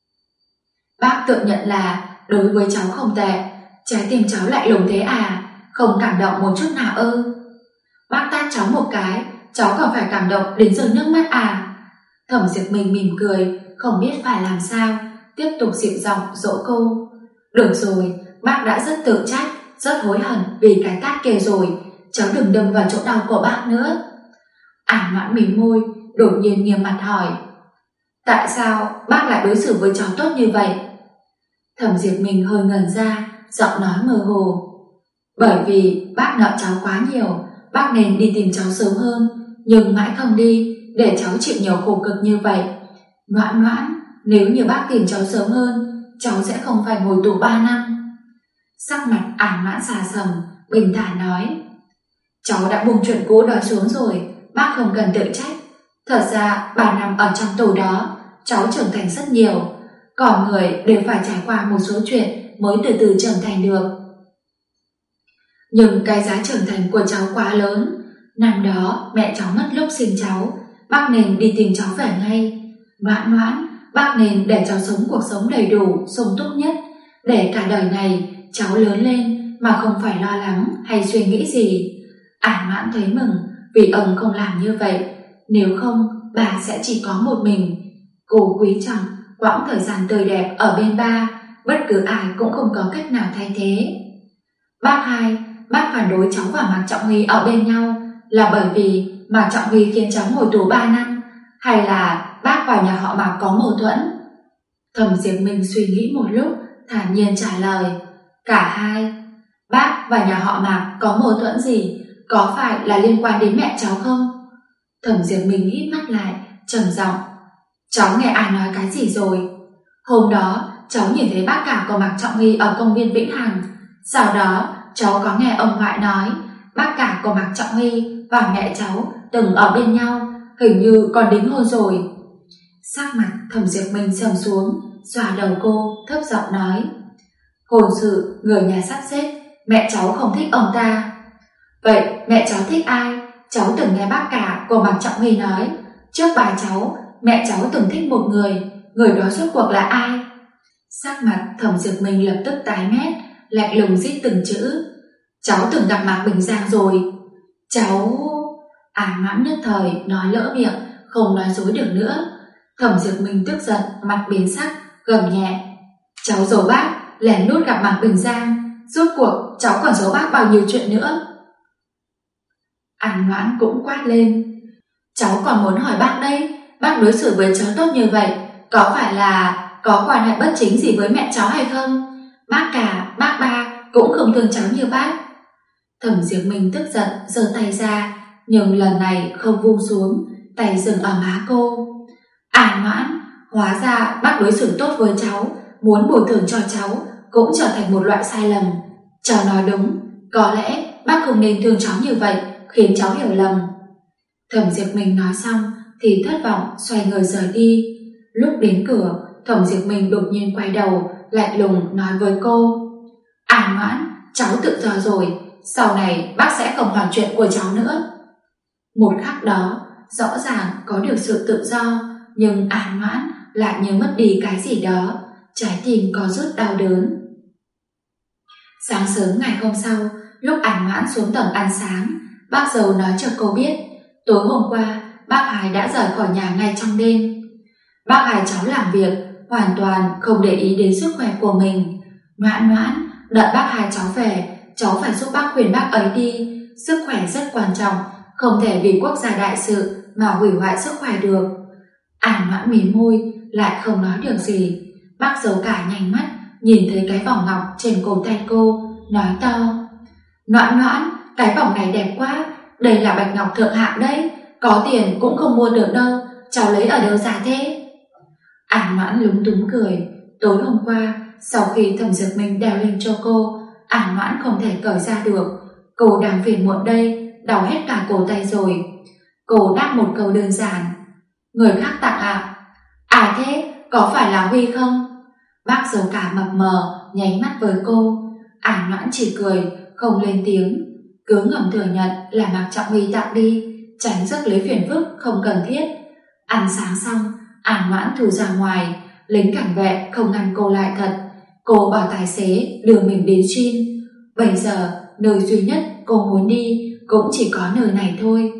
bác tự nhận là đối với cháu không tệ, trái tim cháu lại lùng thế à? không cảm động một chút nào ư? Bác tát cháu một cái, cháu còn phải cảm động đến rơi nước mắt à? Thẩm Diệp Minh mỉm cười, không biết phải làm sao, tiếp tục dịu giọng dỗ cô. Được rồi, bác đã rất tự trách, rất hối hận vì cái tát kia rồi, cháu đừng đâm vào chỗ đau của bác nữa. Ản Noãn mím môi, đột nhiên nghiêm mặt hỏi, tại sao bác lại đối xử với cháu tốt như vậy? Thẩm Diệp Minh hơi ngẩn ra, giọng nói mơ hồ. Bởi vì bác nợ cháu quá nhiều, bác nên đi tìm cháu sớm hơn, nhưng mãi không đi, để cháu chịu nhiều khổ cực như vậy. Noãn Noãn, nếu như bác tìm cháu sớm hơn, cháu sẽ không phải ngồi tù 3 năm. Sắc mặt Ản Noãn xà xầm, bình thản nói, cháu đã buông chuyện cũ đó xuống rồi, bác không cần tự trách. Thật ra 3 năm ở trong tù đó, cháu trưởng thành rất nhiều, còn người đều phải trải qua một số chuyện mới từ từ trưởng thành được. Nhưng cái giá trưởng thành của cháu quá lớn. Năm đó mẹ cháu mất lúc sinh cháu, bác nên đi tìm cháu về ngay. Noãn Noãn, bác nên để cháu sống cuộc sống đầy đủ, sung túc nhất, để cả đời này cháu lớn lên mà không phải lo lắng hay suy nghĩ gì. Ản Noãn thấy mừng vì ông không làm như vậy, nếu không bà sẽ chỉ có một mình. Cô quý trọng quãng thời gian tươi đẹp ở bên ba, bất cứ ai cũng không có cách nào thay thế. Bác hai, bác phản đối cháu và Mạc Trọng Huy ở bên nhau là bởi vì Mạc Trọng Huy khiến cháu ngồi tù 3 năm, hay là bác và nhà họ Mạc có mâu thuẫn? Thẩm Diệp Minh suy nghĩ một lúc, thản nhiên trả lời, cả hai. Bác và nhà họ Mạc có mâu thuẫn gì? Có phải là liên quan đến mẹ cháu không? Thẩm Diệp Minh hít mắt lại, trầm giọng, cháu nghe ai nói cái gì rồi? Hôm đó cháu nhìn thấy bác cả của Mạc Trọng Huy ở công viên Vĩnh Hằng. Sau đó cháu có nghe ông ngoại nói bác cả của Mạc Trọng Huy và mẹ cháu từng ở bên nhau, hình như còn đính hôn rồi. Sắc mặt Thẩm Diệp Minh trầm xuống, xoa đầu cô, thấp giọng nói, hôn sự người nhà sắp xếp, mẹ cháu không thích ông ta. Vậy mẹ cháu thích ai? Cháu từng nghe bác cả của Mạc Trọng Huy nói trước bà cháu, mẹ cháu từng thích một người đó rốt cuộc là ai? Sắc mặt Thẩm Diệp Minh lập tức tái mét, lạnh lùng rít từng chữ, cháu từng gặp Mạc Bình Giang rồi. Cháu... Ản Noãn nhất thời nói lỡ miệng, không nói dối được nữa. Thẩm Diệp Minh tức giận, mặt biến sắc, gầm nhẹ, cháu giấu bác lén lút gặp Mạc Bình Giang, rốt cuộc cháu còn giấu bác bao nhiêu chuyện nữa? Ản Noãn cũng quát lên, cháu còn muốn hỏi bác đây, bác đối xử với cháu tốt như vậy, có phải là có quan hệ bất chính gì với mẹ cháu hay không? Bác cả, bác ba cũng không thương cháu như bác. Thẩm Diệp Minh tức giận giơ tay ra, nhưng lần này không vung xuống, tay dừng ở má cô. Ản Noãn, hóa ra bác đối xử tốt với cháu, muốn bồi thường cho cháu cũng trở thành một loại sai lầm. Cháu nói đúng, có lẽ bác không nên thương cháu như vậy, khiến cháu hiểu lầm. Thẩm Diệp Minh nói xong thì thất vọng xoay người rời đi. Lúc đến cửa, Thẩm Diệp Minh đột nhiên quay đầu, lạnh lùng nói với cô, Ản Noãn, cháu tự do rồi, sau này bác sẽ không hoàn chuyện của cháu nữa. Một khắc đó, rõ ràng có được sự tự do, nhưng Ản Noãn lại như mất đi cái gì đó, trái tim có rút đau đớn. Sáng sớm ngày hôm sau, lúc Ản Noãn xuống tầng ăn sáng, bác dâu nói cho cô biết, tối hôm qua bác hai đã rời khỏi nhà ngay trong đêm. Bác hai cháu làm việc, hoàn toàn không để ý đến sức khỏe của mình. Noãn Noãn, đợi bác hai cháu về, cháu phải giúp bác khuyên bác ấy đi, sức khỏe rất quan trọng, không thể vì quốc gia đại sự mà hủy hoại sức khỏe được. Ản Noãn mím môi, lại không nói được gì. Bác dâu cả nhanh mắt, nhìn thấy cái vòng ngọc trên cổ tay cô, nói to, Noãn Noãn, cái vòng này đẹp quá, đây là bạch ngọc thượng hạng đấy, có tiền cũng không mua được đâu, cháu lấy ở đâu ra thế? Ản Noãn lúng túng cười. Tối hôm qua, sau khi Thẩm Diệp Minh đeo lên cho cô, Ản Noãn không thể cởi ra được. Cô đang phiền muộn đây, đau hết cả cổ tay rồi. Cô đáp một câu đơn giản, người khác tặng ạ. À thế, có phải là Huy không? Bác dâu cả mập mờ nháy mắt với cô. Ản Noãn chỉ cười, không lên tiếng, cứ ngầm thừa nhận là Mạc Trọng Huy tặng đi, tránh rước lấy phiền phức không cần thiết. Ăn sáng xong, Ản Noãn thử ra ngoài, lính cảnh vệ không ngăn cô lại thật. Cô bảo tài xế đưa mình đến Chin. Bây giờ nơi duy nhất cô muốn đi cũng chỉ có nơi này thôi.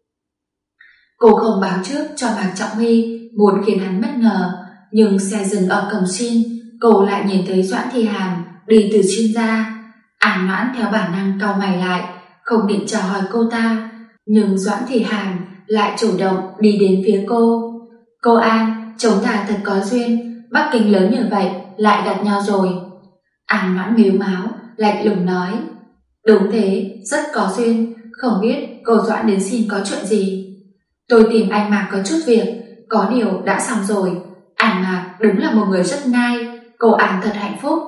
Cô không báo trước cho Mạc Trọng Huy, muốn khiến hắn bất ngờ, nhưng xe dừng ở cổng Xin, cô lại nhìn thấy Doãn Thi Hàm đi từ Xin ra. An Noãn theo bản năng cau mày lại, không định chào hỏi cô ta, nhưng Doãn Thi Hàm lại chủ động đi đến phía cô. Cô An, chúng ta thật có duyên, Bắc Kinh lớn như vậy lại gặp nhau rồi. An Noãn mếu máo, lạnh lùng nói. Đúng thế, rất có duyên, không biết cô Doãn đến Xin có chuyện gì. Tôi tìm anh Mạc có chút việc, có điều đã xong rồi. Anh Mạc đúng là một người rất nai, cô An thật hạnh phúc.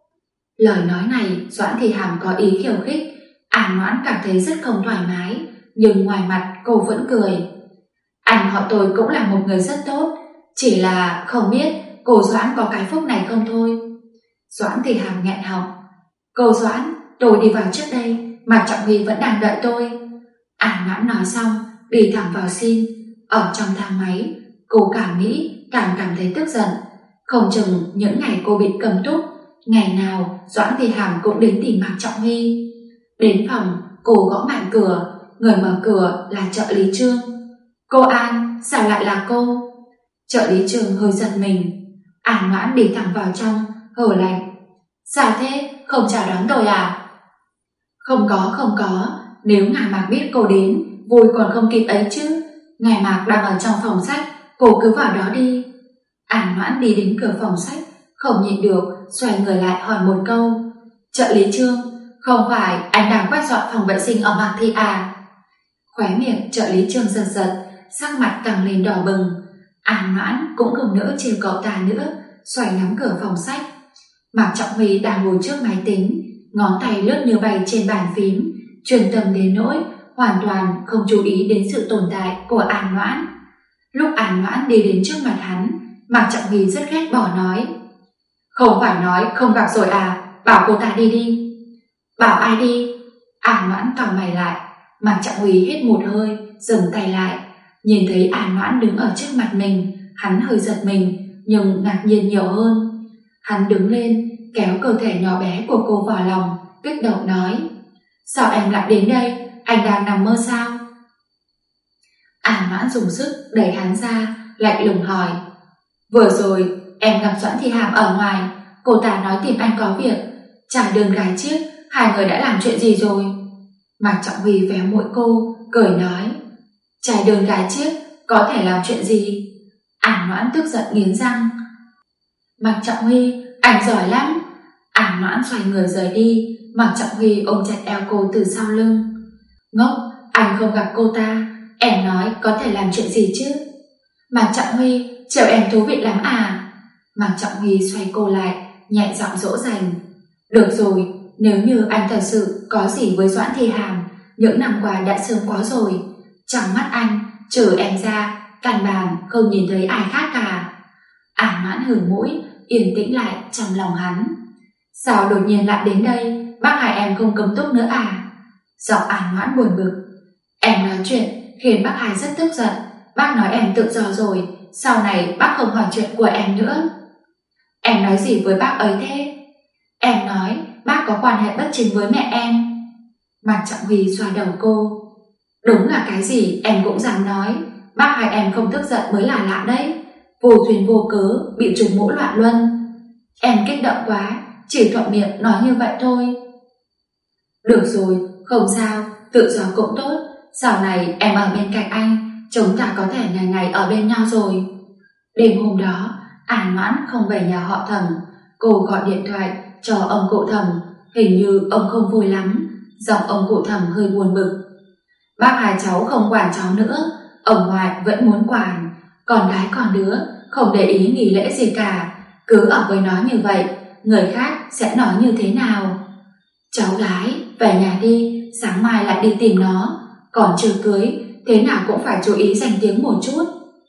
Lời nói này Doãn Thi Hàm có ý khiêu khích. An Noãn cảm thấy rất không thoải mái, nhưng ngoài mặt cô vẫn cười. Anh họ tôi cũng là một người rất tốt, chỉ là không biết cô Doãn có cái phúc này không thôi. Doãn Thi Hàm nghẹn họng. Cô Doãn, tôi đi vào trước đây, Mạc Trọng Huy vẫn đang đợi tôi. An Noãn nói xong đi thẳng vào Xin. Ở trong thang máy, cô càng nghĩ càng cảm thấy tức giận. Không chừng những ngày cô bị cầm túc, ngày nào Doãn Thi Hàm cũng đến tìm Mạc Trọng Huy. Đến phòng, cô gõ mạnh cửa, người mở cửa là trợ lý Trương. Cô An, sao lại là cô? Trợ lý Trương hơi giật mình. An Noãn đi thẳng vào trong, hở lạnh. Sao thế, không chào đón tôi à? Không có, nếu ngài Mạc biết cô đến, vui còn không kịp ấy chứ. Ngài Mạc đang ở trong phòng sách, cô cứ vào đó đi. An Noãn đi đến cửa phòng sách, không nhịn được, xoay người lại hỏi một câu. Trợ lý Trương, không phải anh đang quét dọn phòng vệ sinh ở Mạc Thị à? Khóe miệng trợ lý Trương giật giật, sắc mặt càng lên đỏ bừng. An Noãn cũng không nỡ trêu cậu ta nữa, xoay nắm cửa phòng sách. Mạc Trọng Huy đang ngồi trước máy tính, ngón tay lướt như bay trên bàn phím, chuyên tâm đến nỗi hoàn toàn không chú ý đến sự tồn tại của An Noãn. Lúc An Noãn đi đến trước mặt hắn, Mạc Trọng Huy rất ghét bỏ nói. Không phải nói không gặp rồi à, bảo cô ta đi đi. Bảo ai đi? An Noãn cau mày lại. Mạc Trọng Huy hít một hơi, dừng tay lại. Nhìn thấy An Noãn đứng ở trước mặt mình, hắn hơi giật mình, nhưng ngạc nhiên nhiều hơn. Hắn đứng lên, kéo cơ thể nhỏ bé của cô vào lòng, kích động nói. Sao em lại đến đây? Anh đang nằm mơ sao? An Noãn dùng sức đẩy hắn ra, lạnh lùng hỏi. Vừa rồi em gặp Doãn Thi Hàm ở ngoài, cô ta nói tìm anh có việc. Trải đơn gái chiếc, hai người đã làm chuyện gì rồi? Mạc Trọng Huy véo mũi cô, cười nói. Trải đơn gái chiếc có thể làm chuyện gì? An Noãn tức giận nghiến răng. Mạc Trọng Huy, anh giỏi lắm. An Noãn xoay người rời đi. Mạc Trọng Huy ôm chặt eo cô từ sau lưng. Ngốc, anh không gặp cô ta, em nói có thể làm chuyện gì chứ? Mạc Trọng Huy, trêu em thú vị lắm à? Mạc Trọng Huy xoay cô lại, nhẹ giọng dỗ dành. Được rồi, nếu như anh thật sự có gì với Doãn Thi Hàm, những năm qua đã sớm có rồi. Trong mắt anh, trừ em ra, căn bản không nhìn thấy ai khác cả. An Noãn hửng mũi, yên tĩnh lại trong lòng hắn. Sao đột nhiên lại đến đây? Bác hai em không cấm túc nữa à? Giọng An Noãn buồn bực. Em nói chuyện khiến bác hai rất tức giận. Bác nói em tự do rồi, sau này bác không hỏi chuyện của em nữa. Em nói gì với bác ấy thế? Em nói bác có quan hệ bất chính với mẹ em. Mạc Trọng Huy xoa đầu cô. Đúng là cái gì em cũng dám nói. Bác hai em không tức giận mới là lạ đấy. Vô duyên vô cớ bị trùng mũ loạn luân. Em kích động quá, chỉ thuận miệng nói như vậy thôi. Được rồi, không sao, tự do cũng tốt. Sau này em ở bên cạnh anh, chúng ta có thể ngày ngày ở bên nhau rồi. Đêm hôm đó, An Noãn không về nhà họ Thẩm. Cô gọi điện thoại cho ông cụ Thẩm. Hình như ông không vui lắm. Giọng ông cụ Thẩm hơi buồn bực. Bác hai cháu không quản cháu nữa, ông ngoại vẫn muốn quản. Con gái con đứa không để ý nghỉ lễ gì cả. Cứ ở với nó như vậy, người khác sẽ nói như thế nào? Cháu gái, về nhà đi, sáng mai lại đi tìm nó. Còn chưa cưới, thế nào cũng phải chú ý danh tiếng một chút.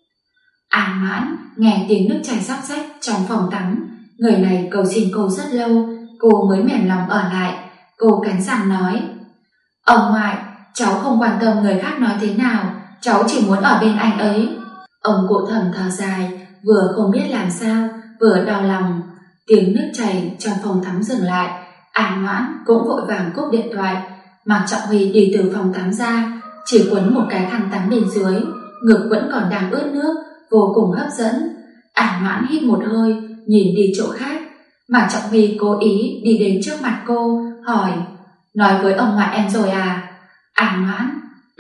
An Noãn nghe tiếng nước chảy xóc xách trong phòng tắm. Người này cầu xin cô rất lâu, cô mới mềm lòng ở lại. Cô cắn răng nói. Ông ngoại, cháu không quan tâm người khác nói thế nào, cháu chỉ muốn ở bên anh ấy. Ông cụ Thẩm thở dài, vừa không biết làm sao, vừa đau lòng. Tiếng nước chảy trong phòng tắm dừng lại. An Noãn cũng vội vàng cúp điện thoại. Mạc Trọng Huy đi từ phòng tắm ra, chỉ quấn một cái khăn tắm bên dưới, ngực vẫn còn đang ướt nước, vô cùng hấp dẫn. An Noãn hít một hơi, nhìn đi chỗ khác. Mạc Trọng Huy cố ý đi đến trước mặt cô, hỏi: nói với ông ngoại em rồi à? An Noãn: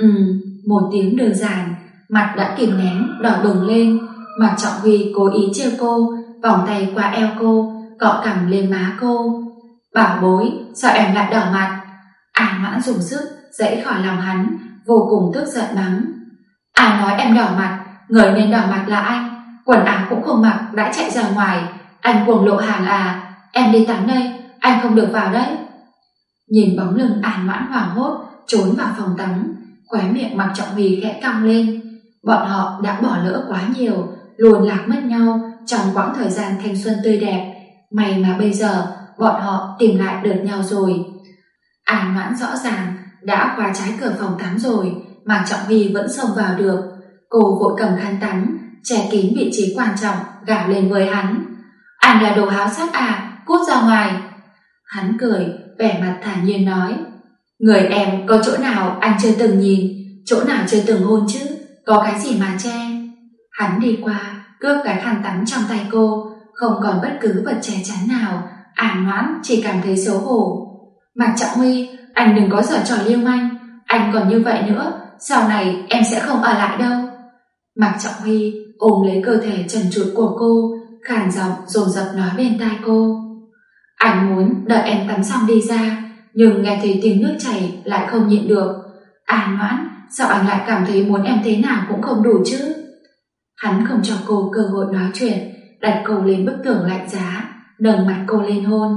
một tiếng đơn giản. Mặt đã kìm nén đỏ bừng lên. Mạc Trọng Huy cố ý trêu cô, vòng tay qua eo cô, cọ cằm lên má cô. Bảo bối, sao em lại đỏ mặt? An Noãn dùng sức giãy khỏi lòng hắn, vô cùng tức giận mắng: ai nói em đỏ mặt? Người nên đỏ mặt là anh, quần áo cũng không mặc đã chạy ra ngoài, anh cuồng lộ hàng à? Em đi tắm đây, anh không được vào đấy. Nhìn bóng lưng An Noãn hoảng hốt trốn vào phòng tắm, khóe miệng Mạc Trọng Huy khẽ cong lên. Bọn họ đã bỏ lỡ quá nhiều, luôn lạc mất nhau trong quãng thời gian thanh xuân tươi đẹp. May mà bây giờ bọn họ tìm lại được nhau rồi. An Noãn rõ ràng đã khóa trái cửa phòng tắm rồi, Mạc Trọng Huy vẫn xông vào được. Cô vội cầm khăn tắm che kín vị trí quan trọng, gào lên với hắn: anh là đồ háo sắc à, cút ra ngoài. Hắn cười, vẻ mặt thản nhiên nói: người em có chỗ nào anh chưa từng nhìn, chỗ nào chưa từng hôn chứ, có cái gì mà che. Hắn đi qua cướp cái khăn tắm trong tay cô, không còn bất cứ vật che chắn nào. An Noãn chỉ cảm thấy xấu hổ. Mạc Trọng Huy, anh đừng có giở trò lưu manh, anh còn như vậy nữa, sau này em sẽ không ở lại đâu. Mạc Trọng Huy ôm lấy cơ thể trần trụi của cô, khàn giọng dồn dập nói bên tai cô: anh muốn đợi em tắm xong đi ra, nhưng nghe thấy tiếng nước chảy lại không nhịn được. An Noãn, sao anh lại cảm thấy muốn em thế nào cũng không đủ chứ? Hắn không cho cô cơ hội nói chuyện, đặt cô lên bức tường lạnh giá, nâng mặt cô lên hôn.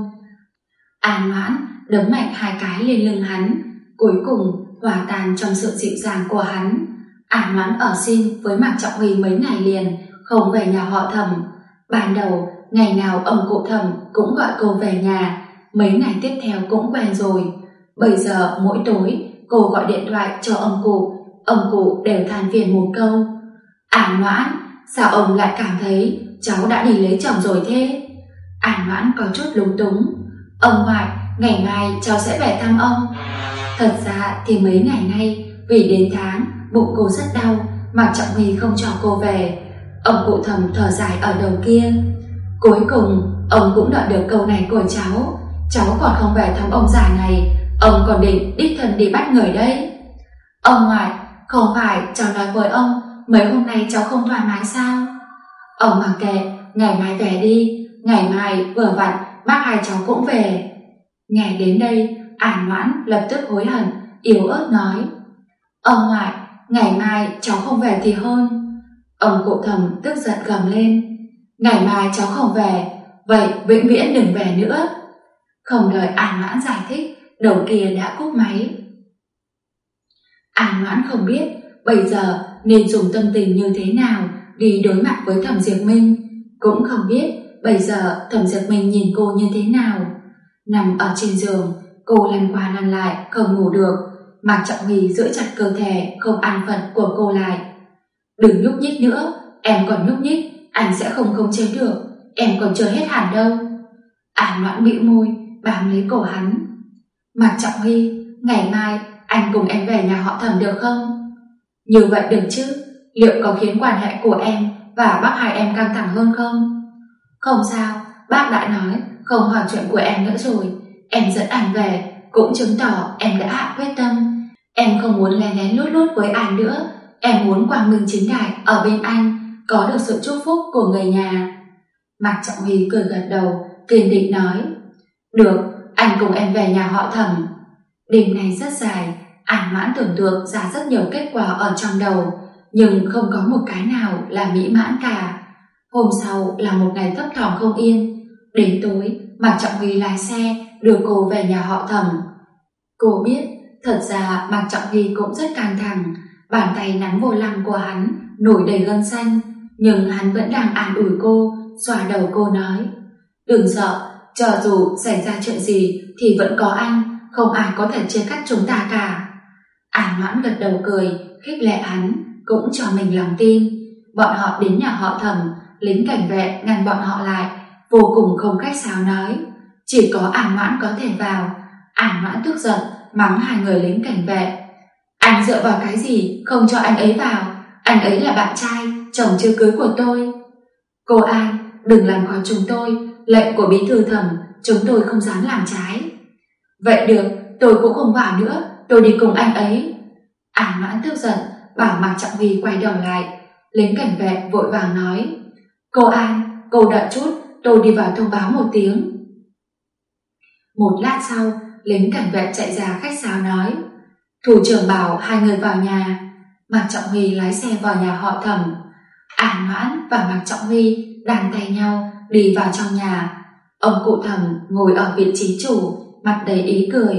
An Noãn đấm mạnh 2 cái lên lưng hắn, cuối cùng hòa tan trong sự dịu dàng của hắn. An Noãn ở xin với Mạc Trọng Huy mấy ngày liền, không về nhà họ Thẩm. Ban đầu ngày nào ông cụ Thẩm cũng gọi cô về nhà, mấy ngày tiếp theo cũng quen rồi. Bây giờ mỗi tối cô gọi điện thoại cho ông cụ đều than phiền một câu: An Noãn, sao ông lại cảm thấy cháu đã đi lấy chồng rồi thế? An Noãn có chút lúng túng: ông ngoại, ngày mai cháu sẽ về thăm ông. Thật ra thì mấy ngày nay vì đến tháng bụng cô rất đau, Mạc Trọng Huy không cho cô về. Ông cụ Thẩm thở dài ở đầu kia: cuối cùng ông cũng đợi được câu này của cháu còn không về thăm ông già này, ông còn định đích thân đi bắt người đấy. Ông ngoại, không phải cháu nói với ông mấy hôm nay cháu không thoải mái sao? Ông mặc kệ, ngày mai về đi, ngày mai vừa vặn bác hai cháu cũng về. Nghe đến đây, An Noãn lập tức hối hận, yếu ớt nói: ông ngoại, ngày mai cháu không về thì hơn. Ông cụ Thẩm tức giận gầm lên: ngày mai cháu không về, vậy vĩnh viễn đừng về nữa. Không đợi An Noãn giải thích, đầu kia đã cúp máy. An Noãn không biết bây giờ nên dùng tâm tình như thế nào đi đối mặt với Thẩm Diệp Minh, cũng không biết bây giờ Thẩm Diệp Minh nhìn cô như thế nào. Nằm ở trên giường, cô lăn qua lăn lại không ngủ được. Mạc Trọng Huy giữ chặt cơ thể không an phận của cô lại: đừng nhúc nhích nữa, em còn nhúc nhích anh sẽ không khống chế được, em còn chưa hết hẳn đâu. An Noãn bĩu môi bám lấy cổ hắn: Mạc Trọng Huy, ngày mai anh cùng em về nhà họ Thẩm được không? Như vậy được chứ, liệu có khiến quan hệ của em và bác hai em căng thẳng hơn không? Không sao, bác đã nói không hỏi chuyện của em nữa rồi. Em dẫn anh về cũng chứng tỏ em đã hạ quyết tâm. Em không muốn lén lén lút lút với anh nữa, em muốn quang minh chính đại ở bên anh, có được sự chúc phúc của người nhà. Mạc Trọng Huy cười gật đầu, kiên định nói: được, anh cùng em về nhà họ Thẩm. Đêm nay rất dài, An Noãn tưởng tượng ra rất nhiều kết quả ở trong đầu, nhưng không có một cái nào là mỹ mãn cả. Hôm sau là một ngày thấp thỏm không yên. Đến tối, Mạc Trọng Huy lái xe đưa cô về nhà họ Thẩm. Cô biết thật ra Mạc Trọng Huy cũng rất căng thẳng, bàn tay nắm vô lăng của hắn nổi đầy gân xanh, nhưng hắn vẫn đang an ủi cô, xoa đầu cô nói: đừng sợ, cho dù xảy ra chuyện gì thì vẫn có anh, không ai có thể chia cắt chúng ta cả. An Noãn gật đầu cười, khích lệ hắn, cũng cho mình lòng tin. Bọn họ đến nhà họ Thẩm, lính cảnh vệ ngăn bọn họ lại, vô cùng không khách sáo nói: chỉ có An Noãn có thể vào. An Noãn tức giận mắng hai người lính cảnh vệ. Anh dựa vào cái gì không cho anh ấy vào? Anh ấy là bạn trai, chồng chưa cưới của tôi. Cô An, đừng làm khó chúng tôi, lệnh của bí thư Thẩm, chúng tôi không dám làm trái. Vậy được, tôi cũng không vào nữa, tôi đi cùng anh ấy. An Noãn tức giận bảo Mạc Trọng Huy quay đầu lại. Lính cảnh vệ vội vàng nói, cô An, cô đợi chút, tôi đi vào thông báo một tiếng. Một lát sau, lính cảnh vệ chạy ra khách sáo nói, thủ trưởng bảo hai người vào nhà. Mạc Trọng Huy lái xe vào nhà họ Thẩm. An Noãn và Mạc Trọng Huy đàn tay nhau đi vào trong nhà. Ông cụ Thẩm ngồi ở vị trí chủ, mặt đầy ý cười.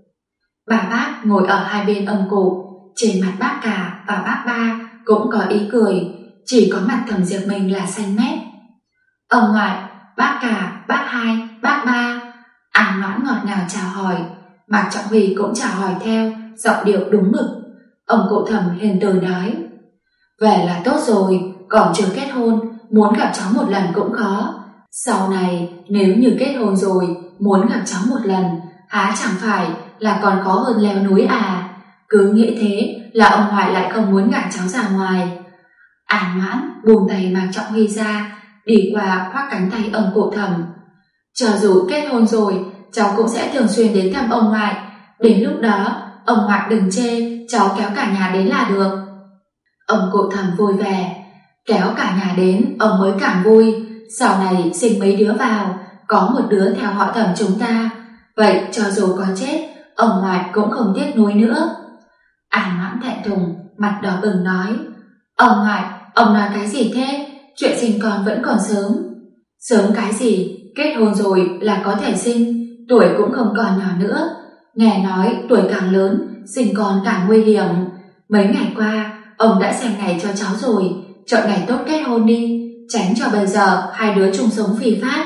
Bà bác ngồi ở hai bên ông cụ, trên mặt bác cả và bác ba cũng có ý cười, chỉ có mặt Thẩm Diệp Minh là xanh mét. Ông ngoại, bác cả, bác hai, bác ba. An Noãn ngọt ngào chào hỏi. Mạc Trọng Huy cũng chào hỏi theo, giọng điệu đúng mực. Ông cụ Thẩm hiền từ nói, về là tốt rồi, còn chưa kết hôn, muốn gặp cháu một lần cũng khó. Sau này nếu như kết hôn rồi, muốn gặp cháu một lần, há chẳng phải là còn khó hơn leo núi à? Cứ nghĩ thế là ông ngoại lại không muốn gả cháu ra ngoài. An Noãn buông tay Mạc Trọng Huy ra, đi qua khoác cánh tay ông cụ Thẩm. Cho dù kết hôn rồi, cháu cũng sẽ thường xuyên đến thăm ông ngoại. Đến lúc đó, ông ngoại đừng chê, cháu kéo cả nhà đến là được. Ông cụ Thẩm vui vẻ, kéo cả nhà đến, ông mới càng vui. Sau này sinh mấy đứa vào, có một đứa theo họ Thẩm chúng ta. Vậy cho dù có chết, ông ngoại cũng không tiếc nuối nữa. An Noãn thẹn thùng, mặt đỏ bừng nói, ông ngoại, ông nói cái gì thế? Chuyện sinh con vẫn còn sớm. Sớm cái gì, kết hôn rồi là có thể sinh, tuổi cũng không còn nhỏ nữa. Nghe nói tuổi càng lớn, sinh con càng nguy hiểm. Mấy ngày qua, ông đã xem ngày cho cháu rồi, chọn ngày tốt kết hôn đi, tránh cho bây giờ hai đứa chung sống phì phát.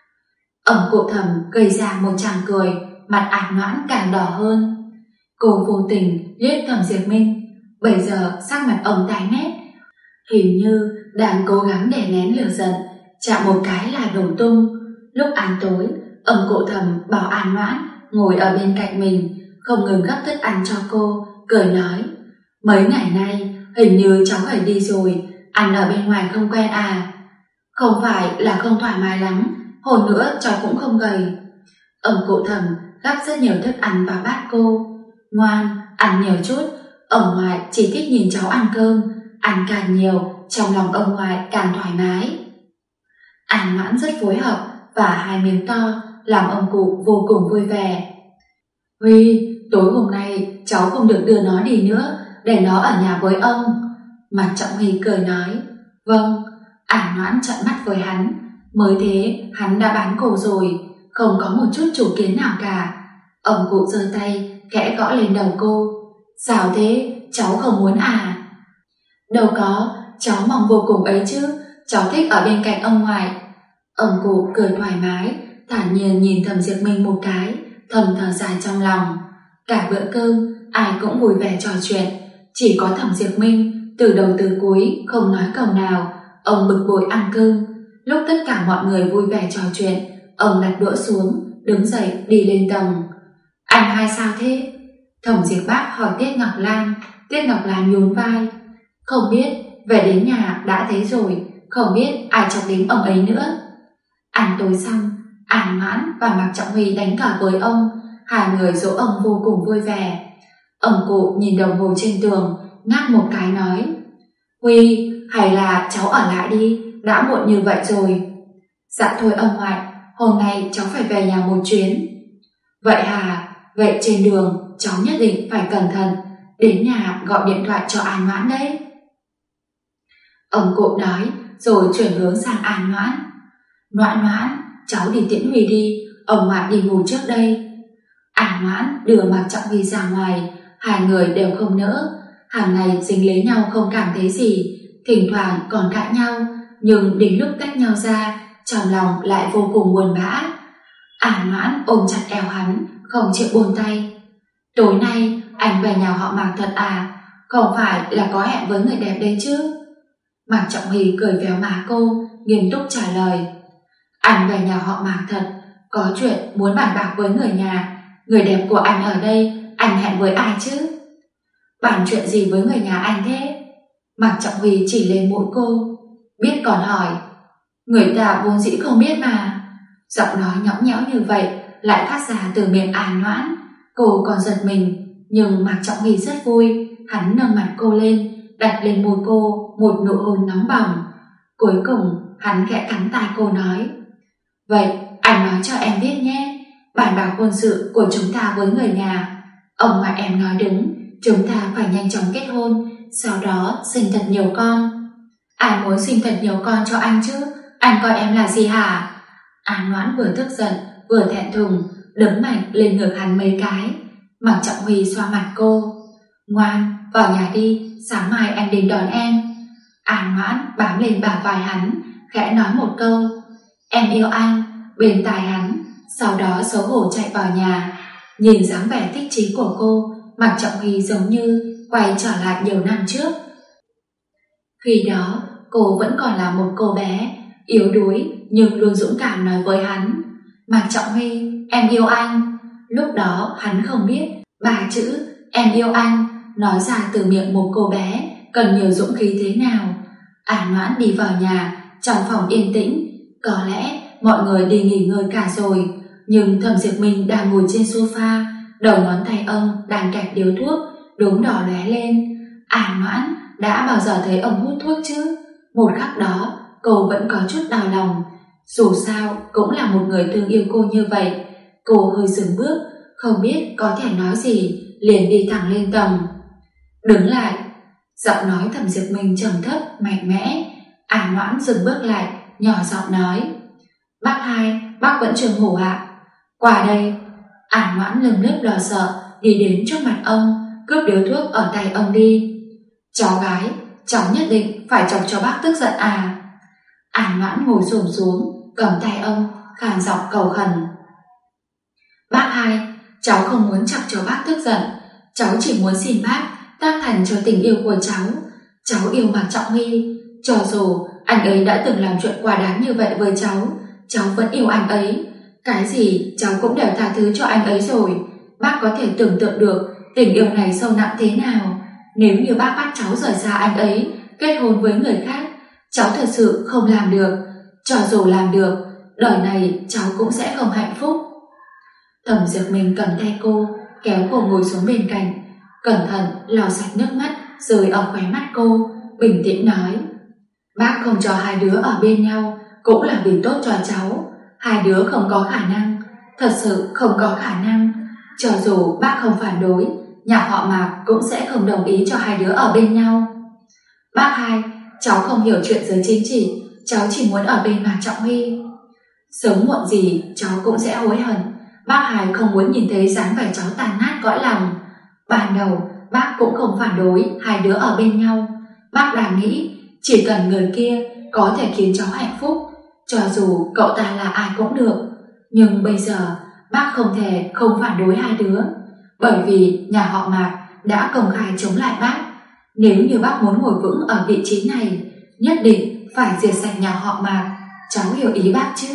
Ông cụ Thẩm gây ra một tràng cười, mặt An Noãn càng đỏ hơn. Cô vô tình liếc Thẩm Diệp Minh, bây giờ sắc mặt ông tái mét, hình như đang cố gắng đè nén lửa giận, chạm một cái là đổ tung. Lúc ăn tối, ông cụ Thẩm bảo An Noãn ngồi ở bên cạnh mình, không ngừng gắp thức ăn cho cô, cười nói, mấy ngày nay hình như cháu gầy đi rồi, ăn ở bên ngoài không quen à? Không phải là không thoải mái lắm, hồi nữa cháu cũng không gầy. Ông cụ Thẩm gắp rất nhiều thức ăn vào bát cô. Ngoan, ăn nhiều chút, ông ngoại chỉ thích nhìn cháu ăn cơm, ăn càng nhiều, trong lòng ông ngoại càng thoải mái. An Noãn rất phối hợp và hai miếng to làm ông cụ vô cùng vui vẻ. Huy, tối hôm nay cháu không được đưa nó đi nữa, để nó ở nhà với ông. Mạc Trọng Huy cười nói, vâng. An Noãn trợn mắt với hắn, mới thế hắn đã bán cổ rồi, không có một chút chủ kiến nào cả. Ông cụ giơ tay khẽ gõ lên đầu cô, sao thế, cháu không muốn à? Đâu có, cháu mong vô cùng ấy chứ, cháu thích ở bên cạnh ông ngoại. Ông cụ cười thoải mái, thản nhiên nhìn Thẩm Diệp Minh một cái, thầm thở dài trong lòng. Cả bữa cơm ai cũng vui vẻ trò chuyện, chỉ có Thẩm Diệp Minh từ đầu từ cuối không nói câu nào. Ông bực bội ăn cơm. Lúc tất cả mọi người vui vẻ trò chuyện, ông đặt đũa xuống, đứng dậy đi lên tầng. Anh hai sao thế? Thẩm Diệp Bác hỏi Tiết Ngọc Lan. Tiết Ngọc Lan nhún vai, không biết, về đến nhà đã thấy rồi, không biết ai chọc đến ông ấy nữa. Ăn tối xong, An Noãn và Mạc Trọng Huy đánh cờ với ông, hai người dỗ ông vô cùng vui vẻ. Ông cụ nhìn đồng hồ trên tường, ngáp một cái nói, Huy, hay là cháu ở lại đi, đã muộn như vậy rồi. Dạ thôi ông ngoại, hôm nay cháu phải về nhà một chuyến. Vậy hả? Vậy trên đường cháu nhất định phải cẩn thận, đến nhà gọi điện thoại cho An Noãn đấy. Ông cụ nói rồi chuyển hướng sang An Noãn. Noãn Noãn, cháu đi tiễn Huy đi, ông ngoại đi ngủ trước đây. An Noãn đưa Mạc Trọng Huy ra ngoài, hai người đều không nỡ. Hàng ngày dính lấy nhau không cảm thấy gì, thỉnh thoảng còn cãi nhau, nhưng đến lúc tách nhau ra, trong lòng lại vô cùng buồn bã. An Noãn ôm chặt eo hắn, không chịu buông tay. Tối nay anh về nhà họ Mạc thật à? Không phải là có hẹn với người đẹp đấy chứ? Mạc Trọng Huy cười véo má cô, nghiêm túc trả lời. Anh về nhà họ Mạc thật, có chuyện muốn bàn bạc với người nhà. Người đẹp của anh ở đây, anh hẹn với ai chứ? Bàn chuyện gì với người nhà anh thế? Mạc Trọng Huy chỉ lên mũi cô. Biết còn hỏi. Người ta vốn dĩ không biết mà. Giọng nói nhõng nhẽo như vậy lại phát ra từ miệng An Noãn. Cô còn giật mình, nhưng Mạc Trọng Huy rất vui. Hắn nâng mặt cô lên, đặt lên môi cô một nụ hôn nóng bỏng. Cuối cùng hắn khẽ cắn tai cô nói: Vậy anh nói cho em biết nhé, bàn bạc hôn sự của chúng ta với người nhà. Ông ngoại em nói đúng, chúng ta phải nhanh chóng kết hôn, sau đó sinh thật nhiều con. Ai muốn sinh thật nhiều con cho anh chứ? Anh coi em là gì hả? An Noãn vừa tức giận vừa thẹn thùng, đấm mạnh lên ngực hắn mấy cái. Mạc Trọng Huy xoa mặt cô. Ngoan, vào nhà đi, sáng mai anh đến đón em. An Noãn bám lên bả vai hắn, khẽ nói một câu: Em yêu anh, bên tai hắn, sau đó xấu hổ chạy vào nhà. Nhìn dáng vẻ thích chí của cô, Mạc Trọng Huy giống như quay trở lại nhiều năm trước. Khi đó, cô vẫn còn là một cô bé, yếu đuối nhưng luôn dũng cảm nói với hắn: Mạc Trọng Huy, em yêu anh. Lúc đó hắn không biết 3 chữ em yêu anh nói ra từ miệng một cô bé cần nhiều dũng khí thế nào. An Noãn đi vào nhà, trong phòng yên tĩnh. Có lẽ mọi người đi nghỉ ngơi cả rồi, nhưng Thẩm Diệp Minh đang ngồi trên sofa, đầu ngón tay ông đang kẹp điếu thuốc, đốm đỏ lóe lên. An Noãn đã bao giờ thấy ông hút thuốc chứ? Một khắc đó cô vẫn có chút đau lòng. Dù sao cũng là một người thương yêu cô như vậy. Cô hơi dừng bước, không biết có thể nói gì, liền đi thẳng lên tầng. Đứng lại. Giọng nói Thẩm Diệp Minh trầm thấp mạnh mẽ. An Noãn dừng bước lại, nhỏ giọng nói: Bác hai, bác vẫn chưa ngủ ạ? Qua đây. An Noãn lườm lướt lo sợ đi đến trước mặt ông, cướp điếu thuốc ở tay ông đi. Cháu gái, cháu nhất định phải chọc cho bác tức giận à? An Noãn ngồi xổm xuống, cầm tay ông, khàn giọng cầu khẩn. Bác hai, cháu không muốn chọc cho bác tức giận. Cháu chỉ muốn xin bác tác thành cho tình yêu của cháu. Cháu yêu Mạc Trọng Huy. Cho dù anh ấy đã từng làm chuyện quá đáng như vậy với cháu vẫn yêu anh ấy. Cái gì cháu cũng đều tha thứ cho anh ấy rồi. Bác có thể tưởng tượng được tình yêu này sâu nặng thế nào. Nếu như bác bắt cháu rời xa anh ấy, kết hôn với người khác, cháu thật sự không làm được. Cho dù làm được, đời này cháu cũng sẽ không hạnh phúc. Thẩm Diệp Minh cầm tay cô, kéo cô ngồi xuống bên cạnh, cẩn thận lau sạch nước mắt rơi ở khóe mắt cô, bình tĩnh nói: Bác không cho hai đứa ở bên nhau cũng là vì tốt cho cháu. Hai đứa không có khả năng, thật sự không có khả năng. Cho dù bác không phản đối, nhà họ Mạc cũng sẽ không đồng ý cho hai đứa ở bên nhau. Bác hai, cháu không hiểu chuyện giới chính trị, cháu chỉ muốn ở bên Mạc Trọng Huy. Sớm muộn gì cháu cũng sẽ hối hận. Bác hai không muốn nhìn thấy dáng vẻ cháu tàn nát cõi lòng. Ban đầu bác cũng không phản đối hai đứa ở bên nhau. Bác đang nghĩ chỉ cần người kia có thể khiến cháu hạnh phúc, cho dù cậu ta là ai cũng được. Nhưng bây giờ bác không thể không phản đối hai đứa, bởi vì nhà họ Mạc đã công khai chống lại bác. Nếu như bác muốn ngồi vững ở vị trí này, nhất định phải diệt sạch nhà họ Mạc. Cháu hiểu ý bác chứ?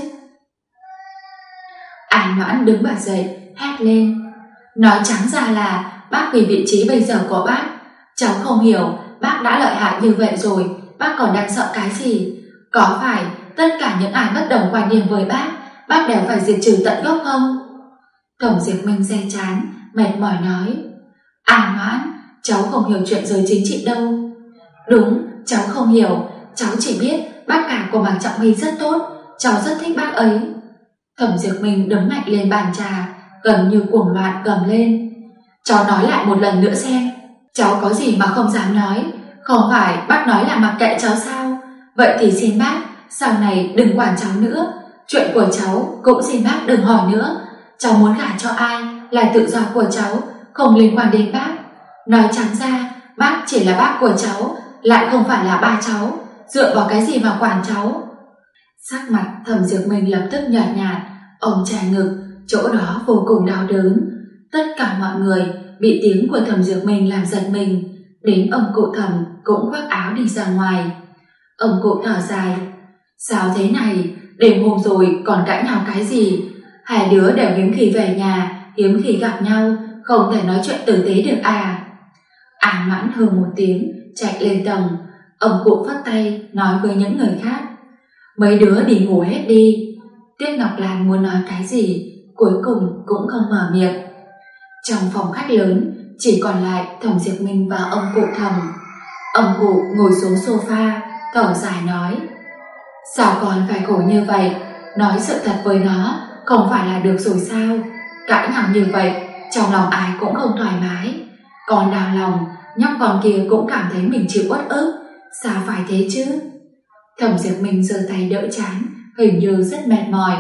An Noãn đứng bật dậy, hét lên. Nói trắng ra là bác vì vị trí bây giờ của bác. Cháu không hiểu, bác đã lợi hại như vậy rồi, bác còn đang sợ cái gì? Có phải tất cả những ai bất đồng quan điểm với bác đều phải diệt trừ tận gốc không? Thẩm Diệp Minh day chán, mệt mỏi nói. An Noãn, cháu không hiểu chuyện giới chính trị đâu. Đúng, cháu không hiểu, cháu chỉ biết bác cả của Mạc Trọng Huy rất tốt, cháu rất thích bác ấy. Thẩm Diệp Minh đấm mạnh lên bàn trà, gần như cuồng loạn gầm lên. Cháu nói lại một lần nữa xem, cháu có gì mà không dám nói? Không phải bác nói là mặc kệ cháu sao? Vậy thì xin bác sau này đừng quản cháu nữa. Chuyện của cháu cũng xin bác đừng hỏi nữa. Cháu muốn gả cho ai là tự do của cháu, không liên quan đến bác. Nói trắng ra, bác chỉ là bác của cháu, lại không phải là ba cháu. Dựa vào cái gì mà quản cháu? Sắc mặt Thẩm Diệp Minh lập tức nhợt nhạt, ông chà ngực, chỗ đó vô cùng đau đớn. Tất cả mọi người bị tiếng của Thẩm Diệp Minh làm giật mình, đến ông cụ Thẩm cũng khoác áo đi ra ngoài. Ông cụ thở dài. Sao thế này, đêm hôm rồi còn cãi nhau cái gì? Hai đứa đều hiếm khi về nhà, hiếm khi gặp nhau, không thể nói chuyện tử tế được à? An Mãn hừ một tiếng, chạy lên tầng. Ông cụ phất tay nói với những người khác: mấy đứa đi ngủ hết đi. Tiết Ngọc Lan muốn nói cái gì, cuối cùng cũng không mở miệng. Trong phòng khách lớn chỉ còn lại Thẩm Diệp Minh và ông cụ Thẩm. Ông cụ ngồi xuống sofa, thở dài nói: sao con phải khổ như vậy? Nói sự thật với nó không phải là được rồi sao? Cãi nhau như vậy, trong lòng ai cũng không thoải mái. Con đau lòng, nhóc con kia cũng cảm thấy mình chịu uất ức. Sao phải thế chứ? Thẩm Diệp Minh giơ tay đỡ trán, hình như rất mệt mỏi.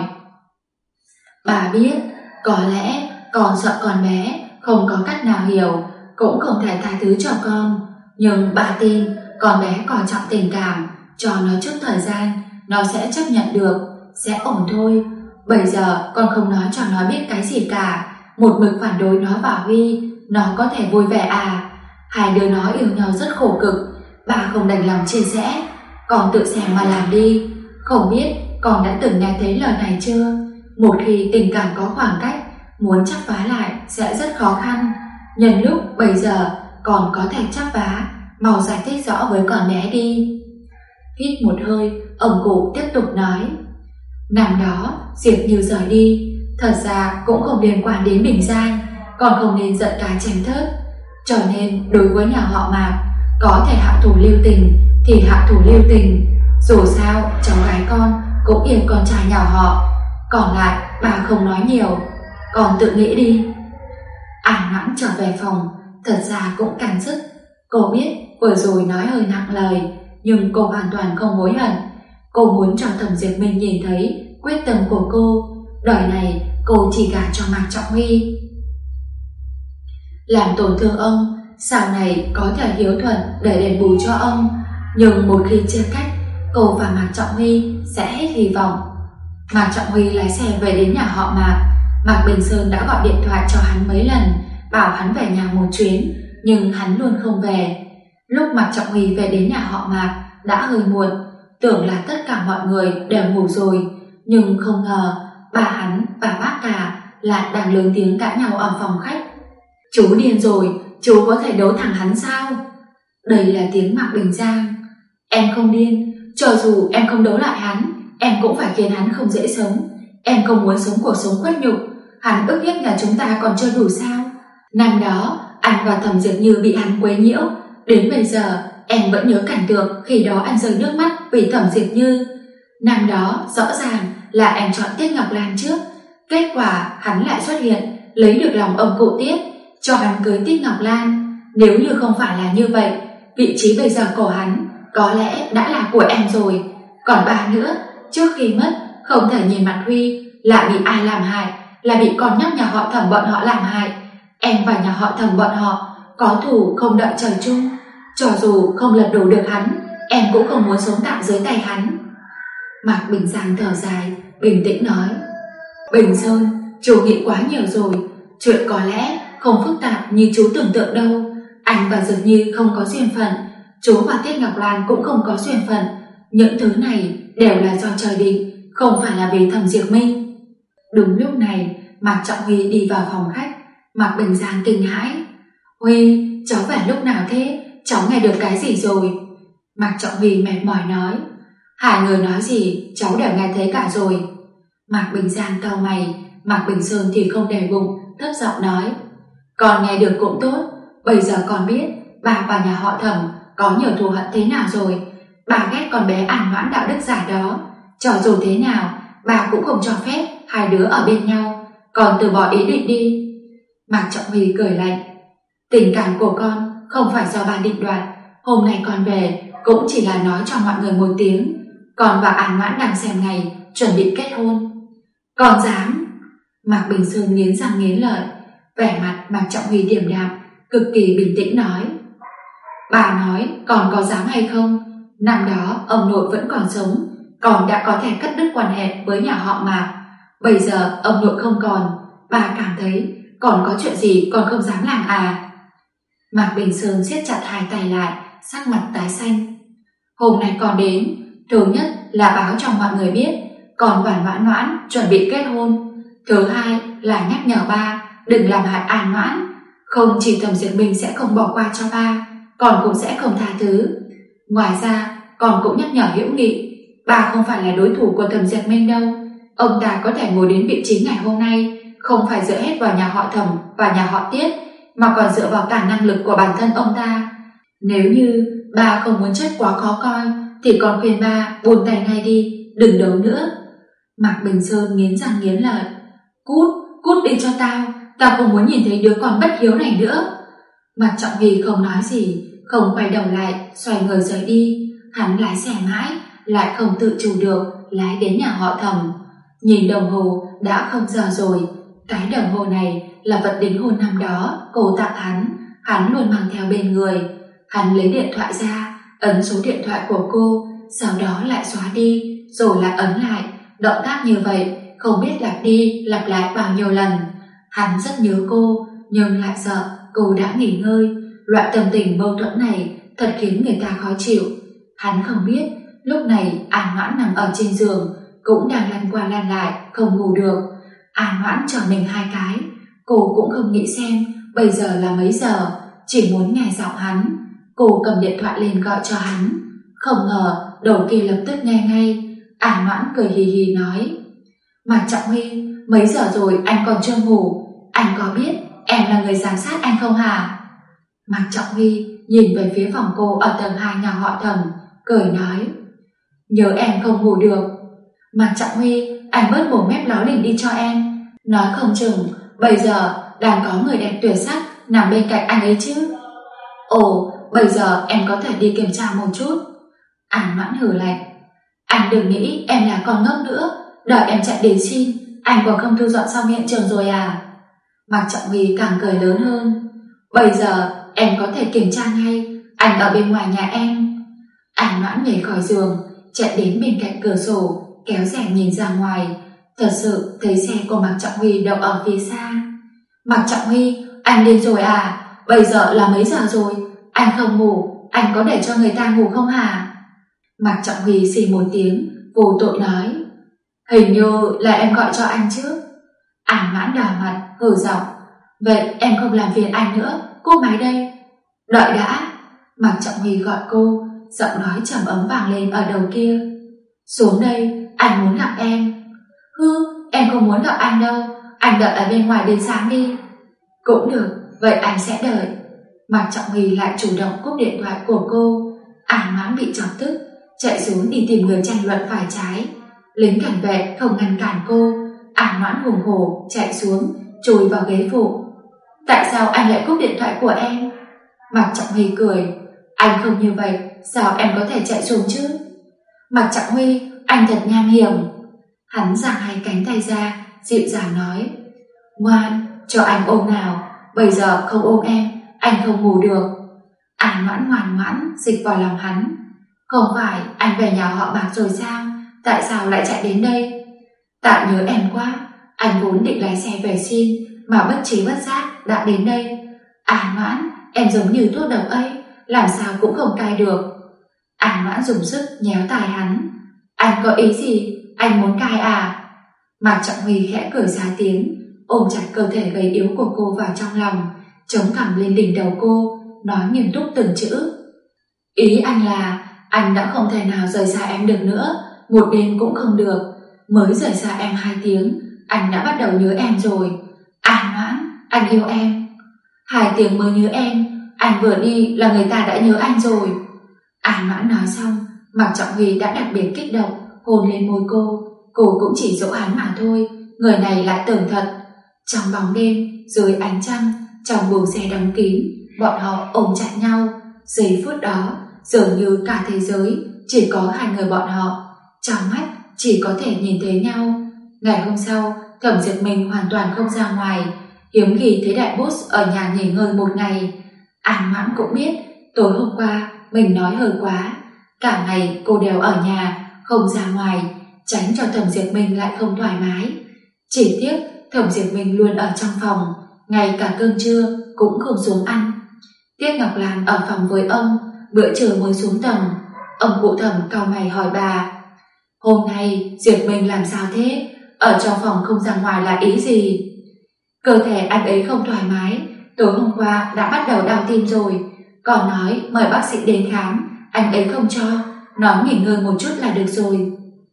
Bà biết, có lẽ con sợ con bé không có cách nào hiểu, cũng không thể tha thứ cho con. Nhưng bà tin con bé coi trọng tình cảm, cho nó chút thời gian, nó sẽ chấp nhận được, sẽ ổn thôi. Bây giờ con không nói cho nó biết cái gì cả, một mực phản đối nó và Huy, nó có thể vui vẻ à? Hai đứa nó yêu nhau rất khổ cực, bà không đành lòng chia sẻ. Con tự xem mà làm đi. Không biết con đã từng nghe thấy lời này chưa? Một khi tình cảm có khoảng cách, muốn chắp vá lại sẽ rất khó khăn. Nhân lúc bây giờ còn có thể chắp vá, mau giải thích rõ với con bé đi. Hít một hơi, ông cụ tiếp tục nói: năm đó Diệp Như rời đi, thật ra cũng không liên quan đến Bình Giang, còn không nên giận cá chém thớt. Cho nên đối với nhà họ Mạc, có thể hạ thủ lưu tình thì hạ thủ lưu tình. Dù sao cháu gái con cũng yêu con trai nhỏ họ. Còn lại bà không nói nhiều, con tự nghĩ đi. An Mãn trở về phòng, thật ra cũng căng sức. Cô biết vừa rồi nói hơi nặng lời, nhưng cô hoàn toàn không hối hận. Cô muốn cho Thẩm Diệp Minh nhìn thấy quyết tâm của cô. Đời này cô chỉ gả cho Mạc Trọng Huy. Làm tổn thương ông, sau này có thể hiếu thuận để đền bù cho ông. Nhưng một khi chia cách, cô và Mạc Trọng Huy sẽ hết hy vọng. Mạc Trọng Huy lái xe về đến nhà họ Mạc. Mạc Bình Sơn đã gọi điện thoại cho hắn mấy lần, bảo hắn về nhà một chuyến, nhưng hắn luôn không về. Lúc Mạc Trọng Huy về đến nhà họ Mạc đã hơi muộn, tưởng là tất cả mọi người đều ngủ rồi, nhưng không ngờ bà hắn và bác cả lại đang lớn tiếng cãi nhau ở phòng khách. Chú điên rồi, chú có thể đấu thẳng hắn sao? Đây là tiếng Mạc Bình Giang. Em không điên, cho dù em không đấu lại hắn, em cũng phải khiến hắn không dễ sống. Em không muốn sống cuộc sống khuất nhục. Hắn ức hiếp nhà chúng ta còn chưa đủ sao? Năm đó anh và Thẩm Diệp Như bị hắn quấy nhiễu, đến bây giờ em vẫn nhớ cảnh tượng khi đó anh rơi nước mắt vì Thẩm Diệp Như. Năm đó rõ ràng là em chọn Tiết Ngọc Lan trước, kết quả hắn lại xuất hiện, lấy được lòng ông cụ Tiết, cho hắn cưới Tiết Ngọc Lan. Nếu như không phải là như vậy, vị trí bây giờ của hắn có lẽ đã là của em rồi. Còn bà nữa, trước khi mất không thể nhìn mặt Huy, lại bị ai làm hại, là bị con nhóc nhà họ Thẩm bọn họ làm hại. Em và nhà họ Thẩm bọn họ có thù không đợi trời chung. Cho dù không lật đổ được hắn, em cũng không muốn sống tạm dưới tay hắn. Mạc Bình Giang thở dài, bình tĩnh nói: Bình Sơn, chú nghĩ quá nhiều rồi. Chuyện có lẽ không phức tạp như chú tưởng tượng đâu. Anh và Dược Như không có duyên phận, chú và Tiết Ngọc Lan cũng không có duyên phận. Những thứ này đều là do trời định, không phải là vì Thẩm Diệp Minh. Đúng lúc này, Mạc Trọng Huy đi vào phòng khách. Mạc Bình Giang kinh hãi: Huy, cháu về lúc nào thế? Cháu nghe được cái gì rồi? Mạc Trọng Huy mệt mỏi nói: hai người nói gì cháu đều nghe thấy cả rồi. Mạc Bình Giang cau mày, Mạc Bình Sơn thì không để bụng, thấp giọng nói: con nghe được cũng tốt. Bây giờ con biết bà và nhà họ Thẩm có nhiều thù hận thế nào rồi. Bà ghét con bé An Mãn đạo đức giả đó. Cho dù thế nào, bà cũng không cho phép hai đứa ở bên nhau. Con từ bỏ ý định đi. Mạc Trọng Huy cười lạnh: tình cảm của con không phải do bà định đoạt. Hôm nay con về cũng chỉ là nói cho mọi người một tiếng. Con và An Mãn đang xem ngày chuẩn bị kết hôn. Con dám? Mạc Bình Sơn nghiến răng nghiến lợi. Vẻ mặt Mạc Trọng Huy điềm đạm, cực kỳ bình tĩnh nói: bà nói còn có dám hay không? Năm đó ông nội vẫn còn sống, còn đã có thể cắt đứt quan hệ với nhà họ Mạc. Bây giờ ông nội không còn, bà cảm thấy còn có chuyện gì còn không dám làm à? Mạc Bình Sơn siết chặt hai tay lại, sắc mặt tái xanh. Hôm nay con đến, thứ nhất là báo cho mọi người biết con và Noãn Noãn chuẩn bị kết hôn. Thứ hai là nhắc nhở ba đừng làm hại An Noãn. Không chỉ Thẩm Diệp Minh sẽ không bỏ qua cho ba, còn cũng sẽ không tha thứ. Ngoài ra, còn cũng nhắc nhở Hữu Nghị, ba không phải là đối thủ của Thẩm Diệp Minh đâu. Ông ta có thể ngồi đến vị trí ngày hôm nay không phải dựa hết vào nhà họ Thẩm và nhà họ Tiết, mà còn dựa vào cả năng lực của bản thân ông ta. Nếu như ba không muốn chết quá khó coi thì con khuyên ba buông tay ngay đi, đừng đấu nữa. Mạc Bình Sơn nghiến răng nghiến lợi. Cút, cút đi cho tao không muốn nhìn thấy đứa con bất hiếu này nữa. Mạc Trọng Huy không nói gì, không quay đầu lại, xoay người rời đi. Hắn lái xe mãi, lại không tự chủ được, lái đến nhà họ Thẩm. Nhìn đồng hồ đã không giờ rồi. Cái đồng hồ này là vật đính hôn năm đó cô tặng hắn luôn mang theo bên người. Hắn lấy điện thoại ra, ấn số điện thoại của cô, sau đó lại xóa đi, rồi lại ấn lại. Động tác như vậy không biết lặp đi lặp lại bao nhiêu lần. Hắn rất nhớ cô, nhưng lại sợ cô đã nghỉ ngơi. Loại tâm tình mâu thuẫn này thật khiến người ta khó chịu. Hắn không biết lúc này An Noãn nằm ở trên giường, cũng đang lăn qua lăn lại không ngủ được. An Noãn trở mình hai cái, cô cũng không nghĩ xem bây giờ là mấy giờ, chỉ muốn nghe giọng hắn. Cô cầm điện thoại lên gọi cho hắn, không ngờ đầu kia lập tức nghe ngay. An Noãn cười hì hì nói: Mạc Trọng Huy, mấy giờ rồi anh còn chưa ngủ? Anh có biết em là người giám sát anh không hả? Mạc Trọng Huy nhìn về phía phòng cô ở tầng 2 nhà họ Thẩm, cười nói: Nhớ em không ngủ được. Mạc Trọng Huy, anh bớt mồm mép láo lỉnh đi cho em. Nói không chừng bây giờ đang có người đẹp tuyệt sắc nằm bên cạnh anh ấy chứ. Ồ, bây giờ em có thể đi kiểm tra một chút. An Noãn hừ lạnh: Anh đừng nghĩ em là con ngốc nữa, đợi em chạy đến xin, anh còn không thu dọn xong hiện trường rồi à? Mạc Trọng Huy càng cười lớn hơn: Bây giờ em có thể kiểm tra ngay, anh ở bên ngoài nhà em. An Noãn nhảy khỏi giường, chạy đến bên cạnh cửa sổ, kéo rèm nhìn ra ngoài. Thật sự thấy xe của Mạc Trọng Huy đậu ở phía xa. Mạc Trọng Huy, anh điên rồi à? Bây giờ là mấy giờ rồi? Anh không ngủ, anh có để cho người ta ngủ không hả? Mạc Trọng Huy xì một tiếng, vô tội nói: Hình như là em gọi cho anh chứ. An Noãn đỏ mặt, hừ giọng: Vậy em không làm phiền anh nữa, cúp máy đây. Đợi đã. Mạc Trọng Huy gọi cô, giọng nói trầm ấm vang lên ở đầu kia: Xuống đây, anh muốn gặp em. Hư, em không muốn gặp anh đâu, anh đợi ở bên ngoài đến sáng đi. Cũng được, vậy anh sẽ đợi. Mạc Trọng Huy lại chủ động cúp điện thoại của cô. An Noãn bị chọc tức, chạy xuống đi tìm người tranh luận phải trái. Lính cảnh vệ không ngăn cản cô. An Noãn hùng hổ chạy xuống, chui vào ghế phụ. Tại sao anh lại cúp điện thoại của em? Mạc Trọng Huy cười: Anh không như vậy, sao em có thể chạy xuống chứ? Mạc Trọng Huy, anh thật nham hiểm. Hắn giang hai cánh tay ra, dịu dàng nói: Ngoan, cho anh ôm nào, bây giờ không ôm em, anh không ngủ được. An Noãn ngoan ngoãn dịch vào lòng hắn: Không phải anh về nhà họ Mạc rồi sao? Tại sao lại chạy đến đây? Tại nhớ em quá, anh vốn định lái xe về xin, mà bất trí bất giác đã đến đây. An Noãn, em giống như thuốc độc ấy, làm sao cũng không cai được. An Noãn dùng sức nhéo tai hắn: Anh có ý gì? Anh muốn cai à? Mạc Trọng Huy khẽ cười ra tiếng, ôm chặt cơ thể gầy yếu của cô vào trong lòng, chống cằm lên đỉnh đầu cô, nói nghiêm túc từng chữ: Ý anh là anh đã không thể nào rời xa em được nữa, một đêm cũng không được. Mới rời xa em 2 tiếng, anh đã bắt đầu nhớ em rồi. An Noãn, anh yêu em. 2 tiếng mới nhớ em, anh vừa đi là người ta đã nhớ anh rồi. An Noãn nói xong, Mạc Trọng Huy đã đặc biệt kích động hôn lên môi cô. Cô cũng chỉ dỗ hắn mà thôi, người này lại tưởng thật. Trong bóng đêm, dưới ánh trăng, trong buồng xe đóng kín, bọn họ ôm chặt nhau. Giây phút đó, dường như cả thế giới chỉ có 2 người bọn họ, trong mắt chỉ có thể nhìn thấy nhau. Ngày hôm sau, Thẩm Diệp Minh hoàn toàn không ra ngoài, hiếm khi thấy đại boss ở nhà nghỉ ngơi một ngày. An Noãn cũng biết tối hôm qua mình nói hơi quá, cả ngày cô đều ở nhà, không ra ngoài, tránh cho Thẩm Diệp Minh lại không thoải mái. Chỉ tiếc Thẩm Diệp Minh luôn ở trong phòng, ngay cả cơm trưa cũng không xuống ăn. Tiết Ngọc Lan ở phòng với ông, bữa trưa mới xuống tầng. Ông cụ Thẩm cau mày hỏi bà: Hôm nay Diệp Minh làm sao thế? ở trong phòng không ra ngoài là ý gì? Cơ thể anh ấy không thoải mái, tối hôm qua đã bắt đầu đau tim rồi, còn nói mời bác sĩ đến khám, anh ấy không cho, nói nghỉ ngơi một chút là được rồi.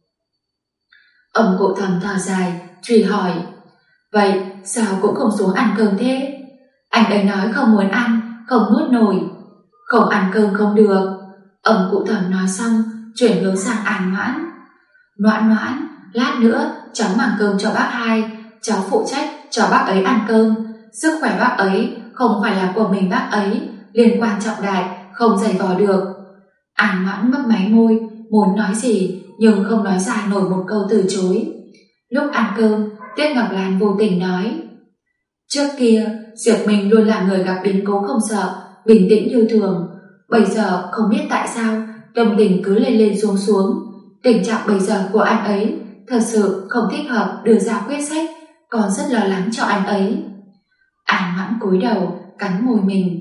Ông cụ Thầm thở dài, truy hỏi, vậy sao cũng không xuống ăn cơm thế? Anh ấy nói không muốn ăn, không nuốt nổi. Không ăn cơm không được. Ông cụ Thầm nói xong, chuyển hướng sang An Noãn. Noãn, lát nữa cháu mang cơm cho bác hai, cháu phụ trách cho bác ấy ăn cơm. Sức khỏe bác ấy không phải là của mình bác ấy, liên quan trọng đại, không giày vò được. An Noãn mấp máy môi, muốn nói gì nhưng không nói ra nổi một câu từ chối. Lúc ăn cơm, Tiết Ngọc Lan vô tình nói, trước kia Diệp Minh luôn là người gặp biến cố không sợ, bình tĩnh như thường. Bây giờ không biết tại sao tâm tình cứ lên lên xuống xuống. Tình trạng bây giờ của anh ấy thật sự không thích hợp đưa ra quyết sách, còn rất lo lắng cho anh ấy. An Noãn cúi đầu cắn môi mình.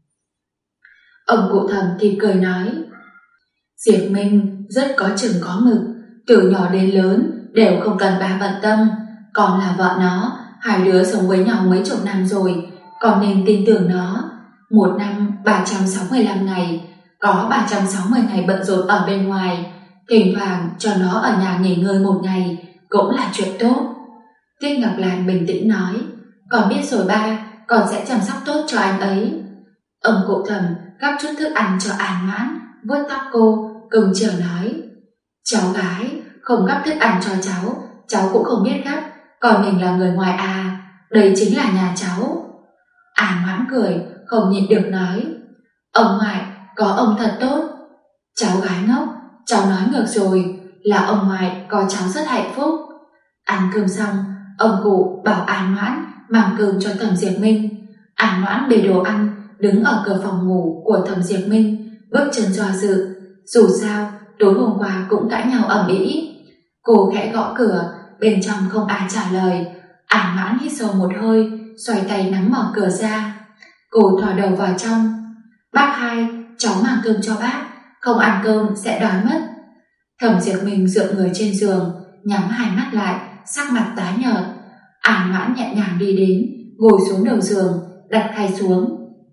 Ông cụ Thầm thì cười nói, Diệp Minh rất có chừng có mực, từ nhỏ đến lớn đều không cần ba bận tâm, còn là vợ nó, hai đứa sống với nhau mấy chục năm rồi, còn nên tin tưởng nó. Một năm 365 ngày, có 360 ngày bận rộn ở bên ngoài, thỉnh thoảng cho nó ở nhà nghỉ ngơi một ngày cũng là chuyện tốt. Tiết Ngọc Lan bình tĩnh nói, con biết rồi ba, con sẽ chăm sóc tốt cho anh ấy. Ông cụ Thầm gắp chút thức ăn cho An Noãn, vuốt tóc cô, cưng chiều nói, cháu gái không gắp thức ăn cho cháu cũng không biết gắp, còn mình là người ngoài à, đây chính là nhà cháu. An Noãn cười, không nhịn được nói, ông ngoại có ông thật tốt. Cháu gái ngốc, cháu nói ngược rồi, là ông ngoại có cháu rất hạnh phúc. Ăn cơm xong, ông cụ bảo An Noãn mang cơm cho Thẩm Diệp Minh. An Noãn bê đồ ăn, đứng ở cửa phòng ngủ của Thẩm Diệp Minh, bước chân do dự. Dù sao, tối hôm qua cũng cãi nhau ầm ĩ. Cô khẽ gõ cửa, bên trong không ai trả lời. An Noãn hít sâu một hơi, xoay tay nắm mở cửa ra. Cô thò đầu vào trong. Bác hai, cháu mang cơm cho bác, không ăn cơm sẽ đói mất. Thẩm Diệp Minh dựa người trên giường, nhắm hai mắt lại, sắc mặt tái nhợt. An Noãn nhẹ nhàng đi đến, ngồi xuống đầu giường, đặt khay xuống.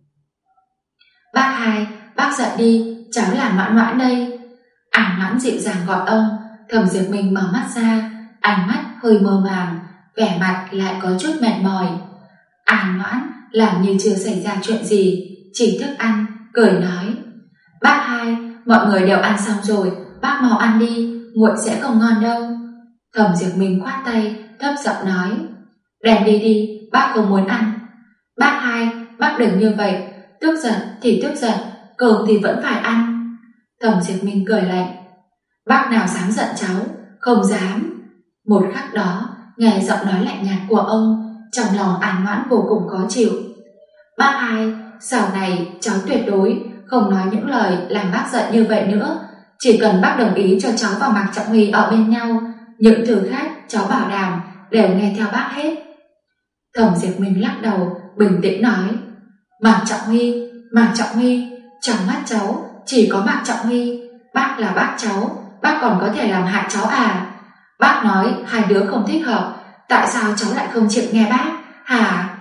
Bác hai, bác giận đi, cháu là Noãn Noãn đây. An Noãn dịu dàng gọi ông. Thẩm Diệp Minh mở mắt ra, ánh mắt hơi mơ màng, vẻ mặt lại có chút mệt mỏi. An Noãn làm như chưa xảy ra chuyện gì, chỉ thức ăn, cười nói, bác hai, mọi người đều ăn xong rồi, bác mau ăn đi, nguội sẽ không ngon đâu. Thẩm Diệp Minh khoát tay, thấp giọng nói, đem đi, bác không muốn ăn. Bác hai, bác đừng như vậy, tức giận thì tức giận, cơm thì vẫn phải ăn. Thẩm Diệp Minh cười lạnh, bác nào dám giận cháu, không dám. Một khắc đó, nghe giọng nói lạnh nhạt của ông, trong lòng An Noãn vô cùng khó chịu. Bác hai, sau này cháu tuyệt đối không nói những lời làm bác giận như vậy nữa. Chỉ cần bác đồng ý cho cháu và Mạc Trọng Huy ở bên nhau, những thứ khác cháu bảo đảm đều nghe theo bác hết. Thẩm Diệp Minh lắc đầu, bình tĩnh nói, Mạc Trọng Huy, trong mắt cháu chỉ có Mạc Trọng Huy, bác là bác cháu, bác còn có thể làm hại cháu à? Bác nói hai đứa không thích hợp, tại sao cháu lại không chịu nghe bác, hả?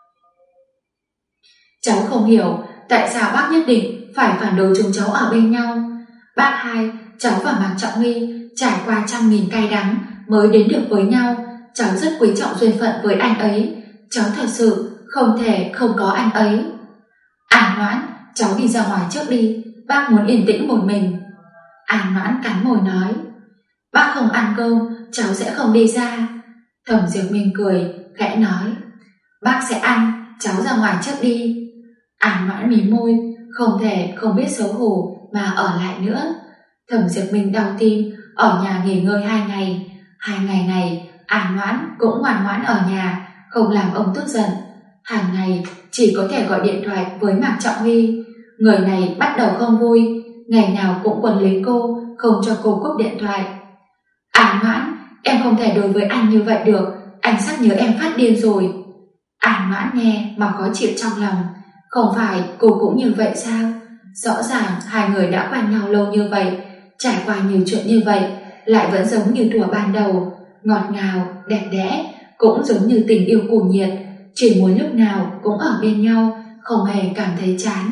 Cháu không hiểu tại sao bác nhất định phải phản đối chúng cháu ở bên nhau. Bác hai, cháu và Mạc Trọng Huy trải qua trăm nghìn cay đắng mới đến được với nhau. Cháu rất quý trọng duyên phận với anh ấy. Cháu thật sự không thể không có anh ấy. An Noãn, cháu đi ra ngoài trước đi, bác muốn yên tĩnh một mình. An Noãn cắn môi nói, bác không ăn cơm, cháu sẽ không đi ra. Thẩm Diệp Minh cười, khẽ nói, bác sẽ ăn, cháu ra ngoài trước đi. An Noãn mím môi, không thể không biết xấu hổ mà ở lại nữa. Thẩm Diệp Minh đau tim, ở nhà nghỉ ngơi 2 ngày. 2 ngày này, An Noãn cũng ngoan ngoãn ở nhà, không làm ông tức giận. Hàng ngày chỉ có thể gọi điện thoại với Mạc Trọng Huy. Người này bắt đầu không vui, ngày nào cũng quấn lấy cô, không cho cô cúp điện thoại. An Noãn, em không thể đối với anh như vậy được, anh sắp nhớ em phát điên rồi. An Noãn nghe mà khó chịu trong lòng. Không phải cô cũng như vậy sao? Rõ ràng hai người đã quen nhau lâu như vậy, trải qua nhiều chuyện như vậy, lại vẫn giống như thuở ban đầu. ngọt ngào, đẹp đẽ, cũng giống như tình yêu cuồng nhiệt, chỉ muốn lúc nào cũng ở bên nhau, không hề cảm thấy chán.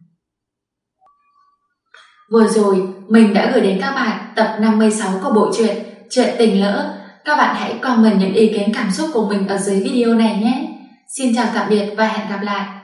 Vừa rồi, mình đã gửi đến các bạn tập 56 của bộ truyện Chuyện Tình Lỡ. Các bạn hãy comment những ý kiến cảm xúc của mình ở dưới video này nhé. Xin chào tạm biệt và hẹn gặp lại.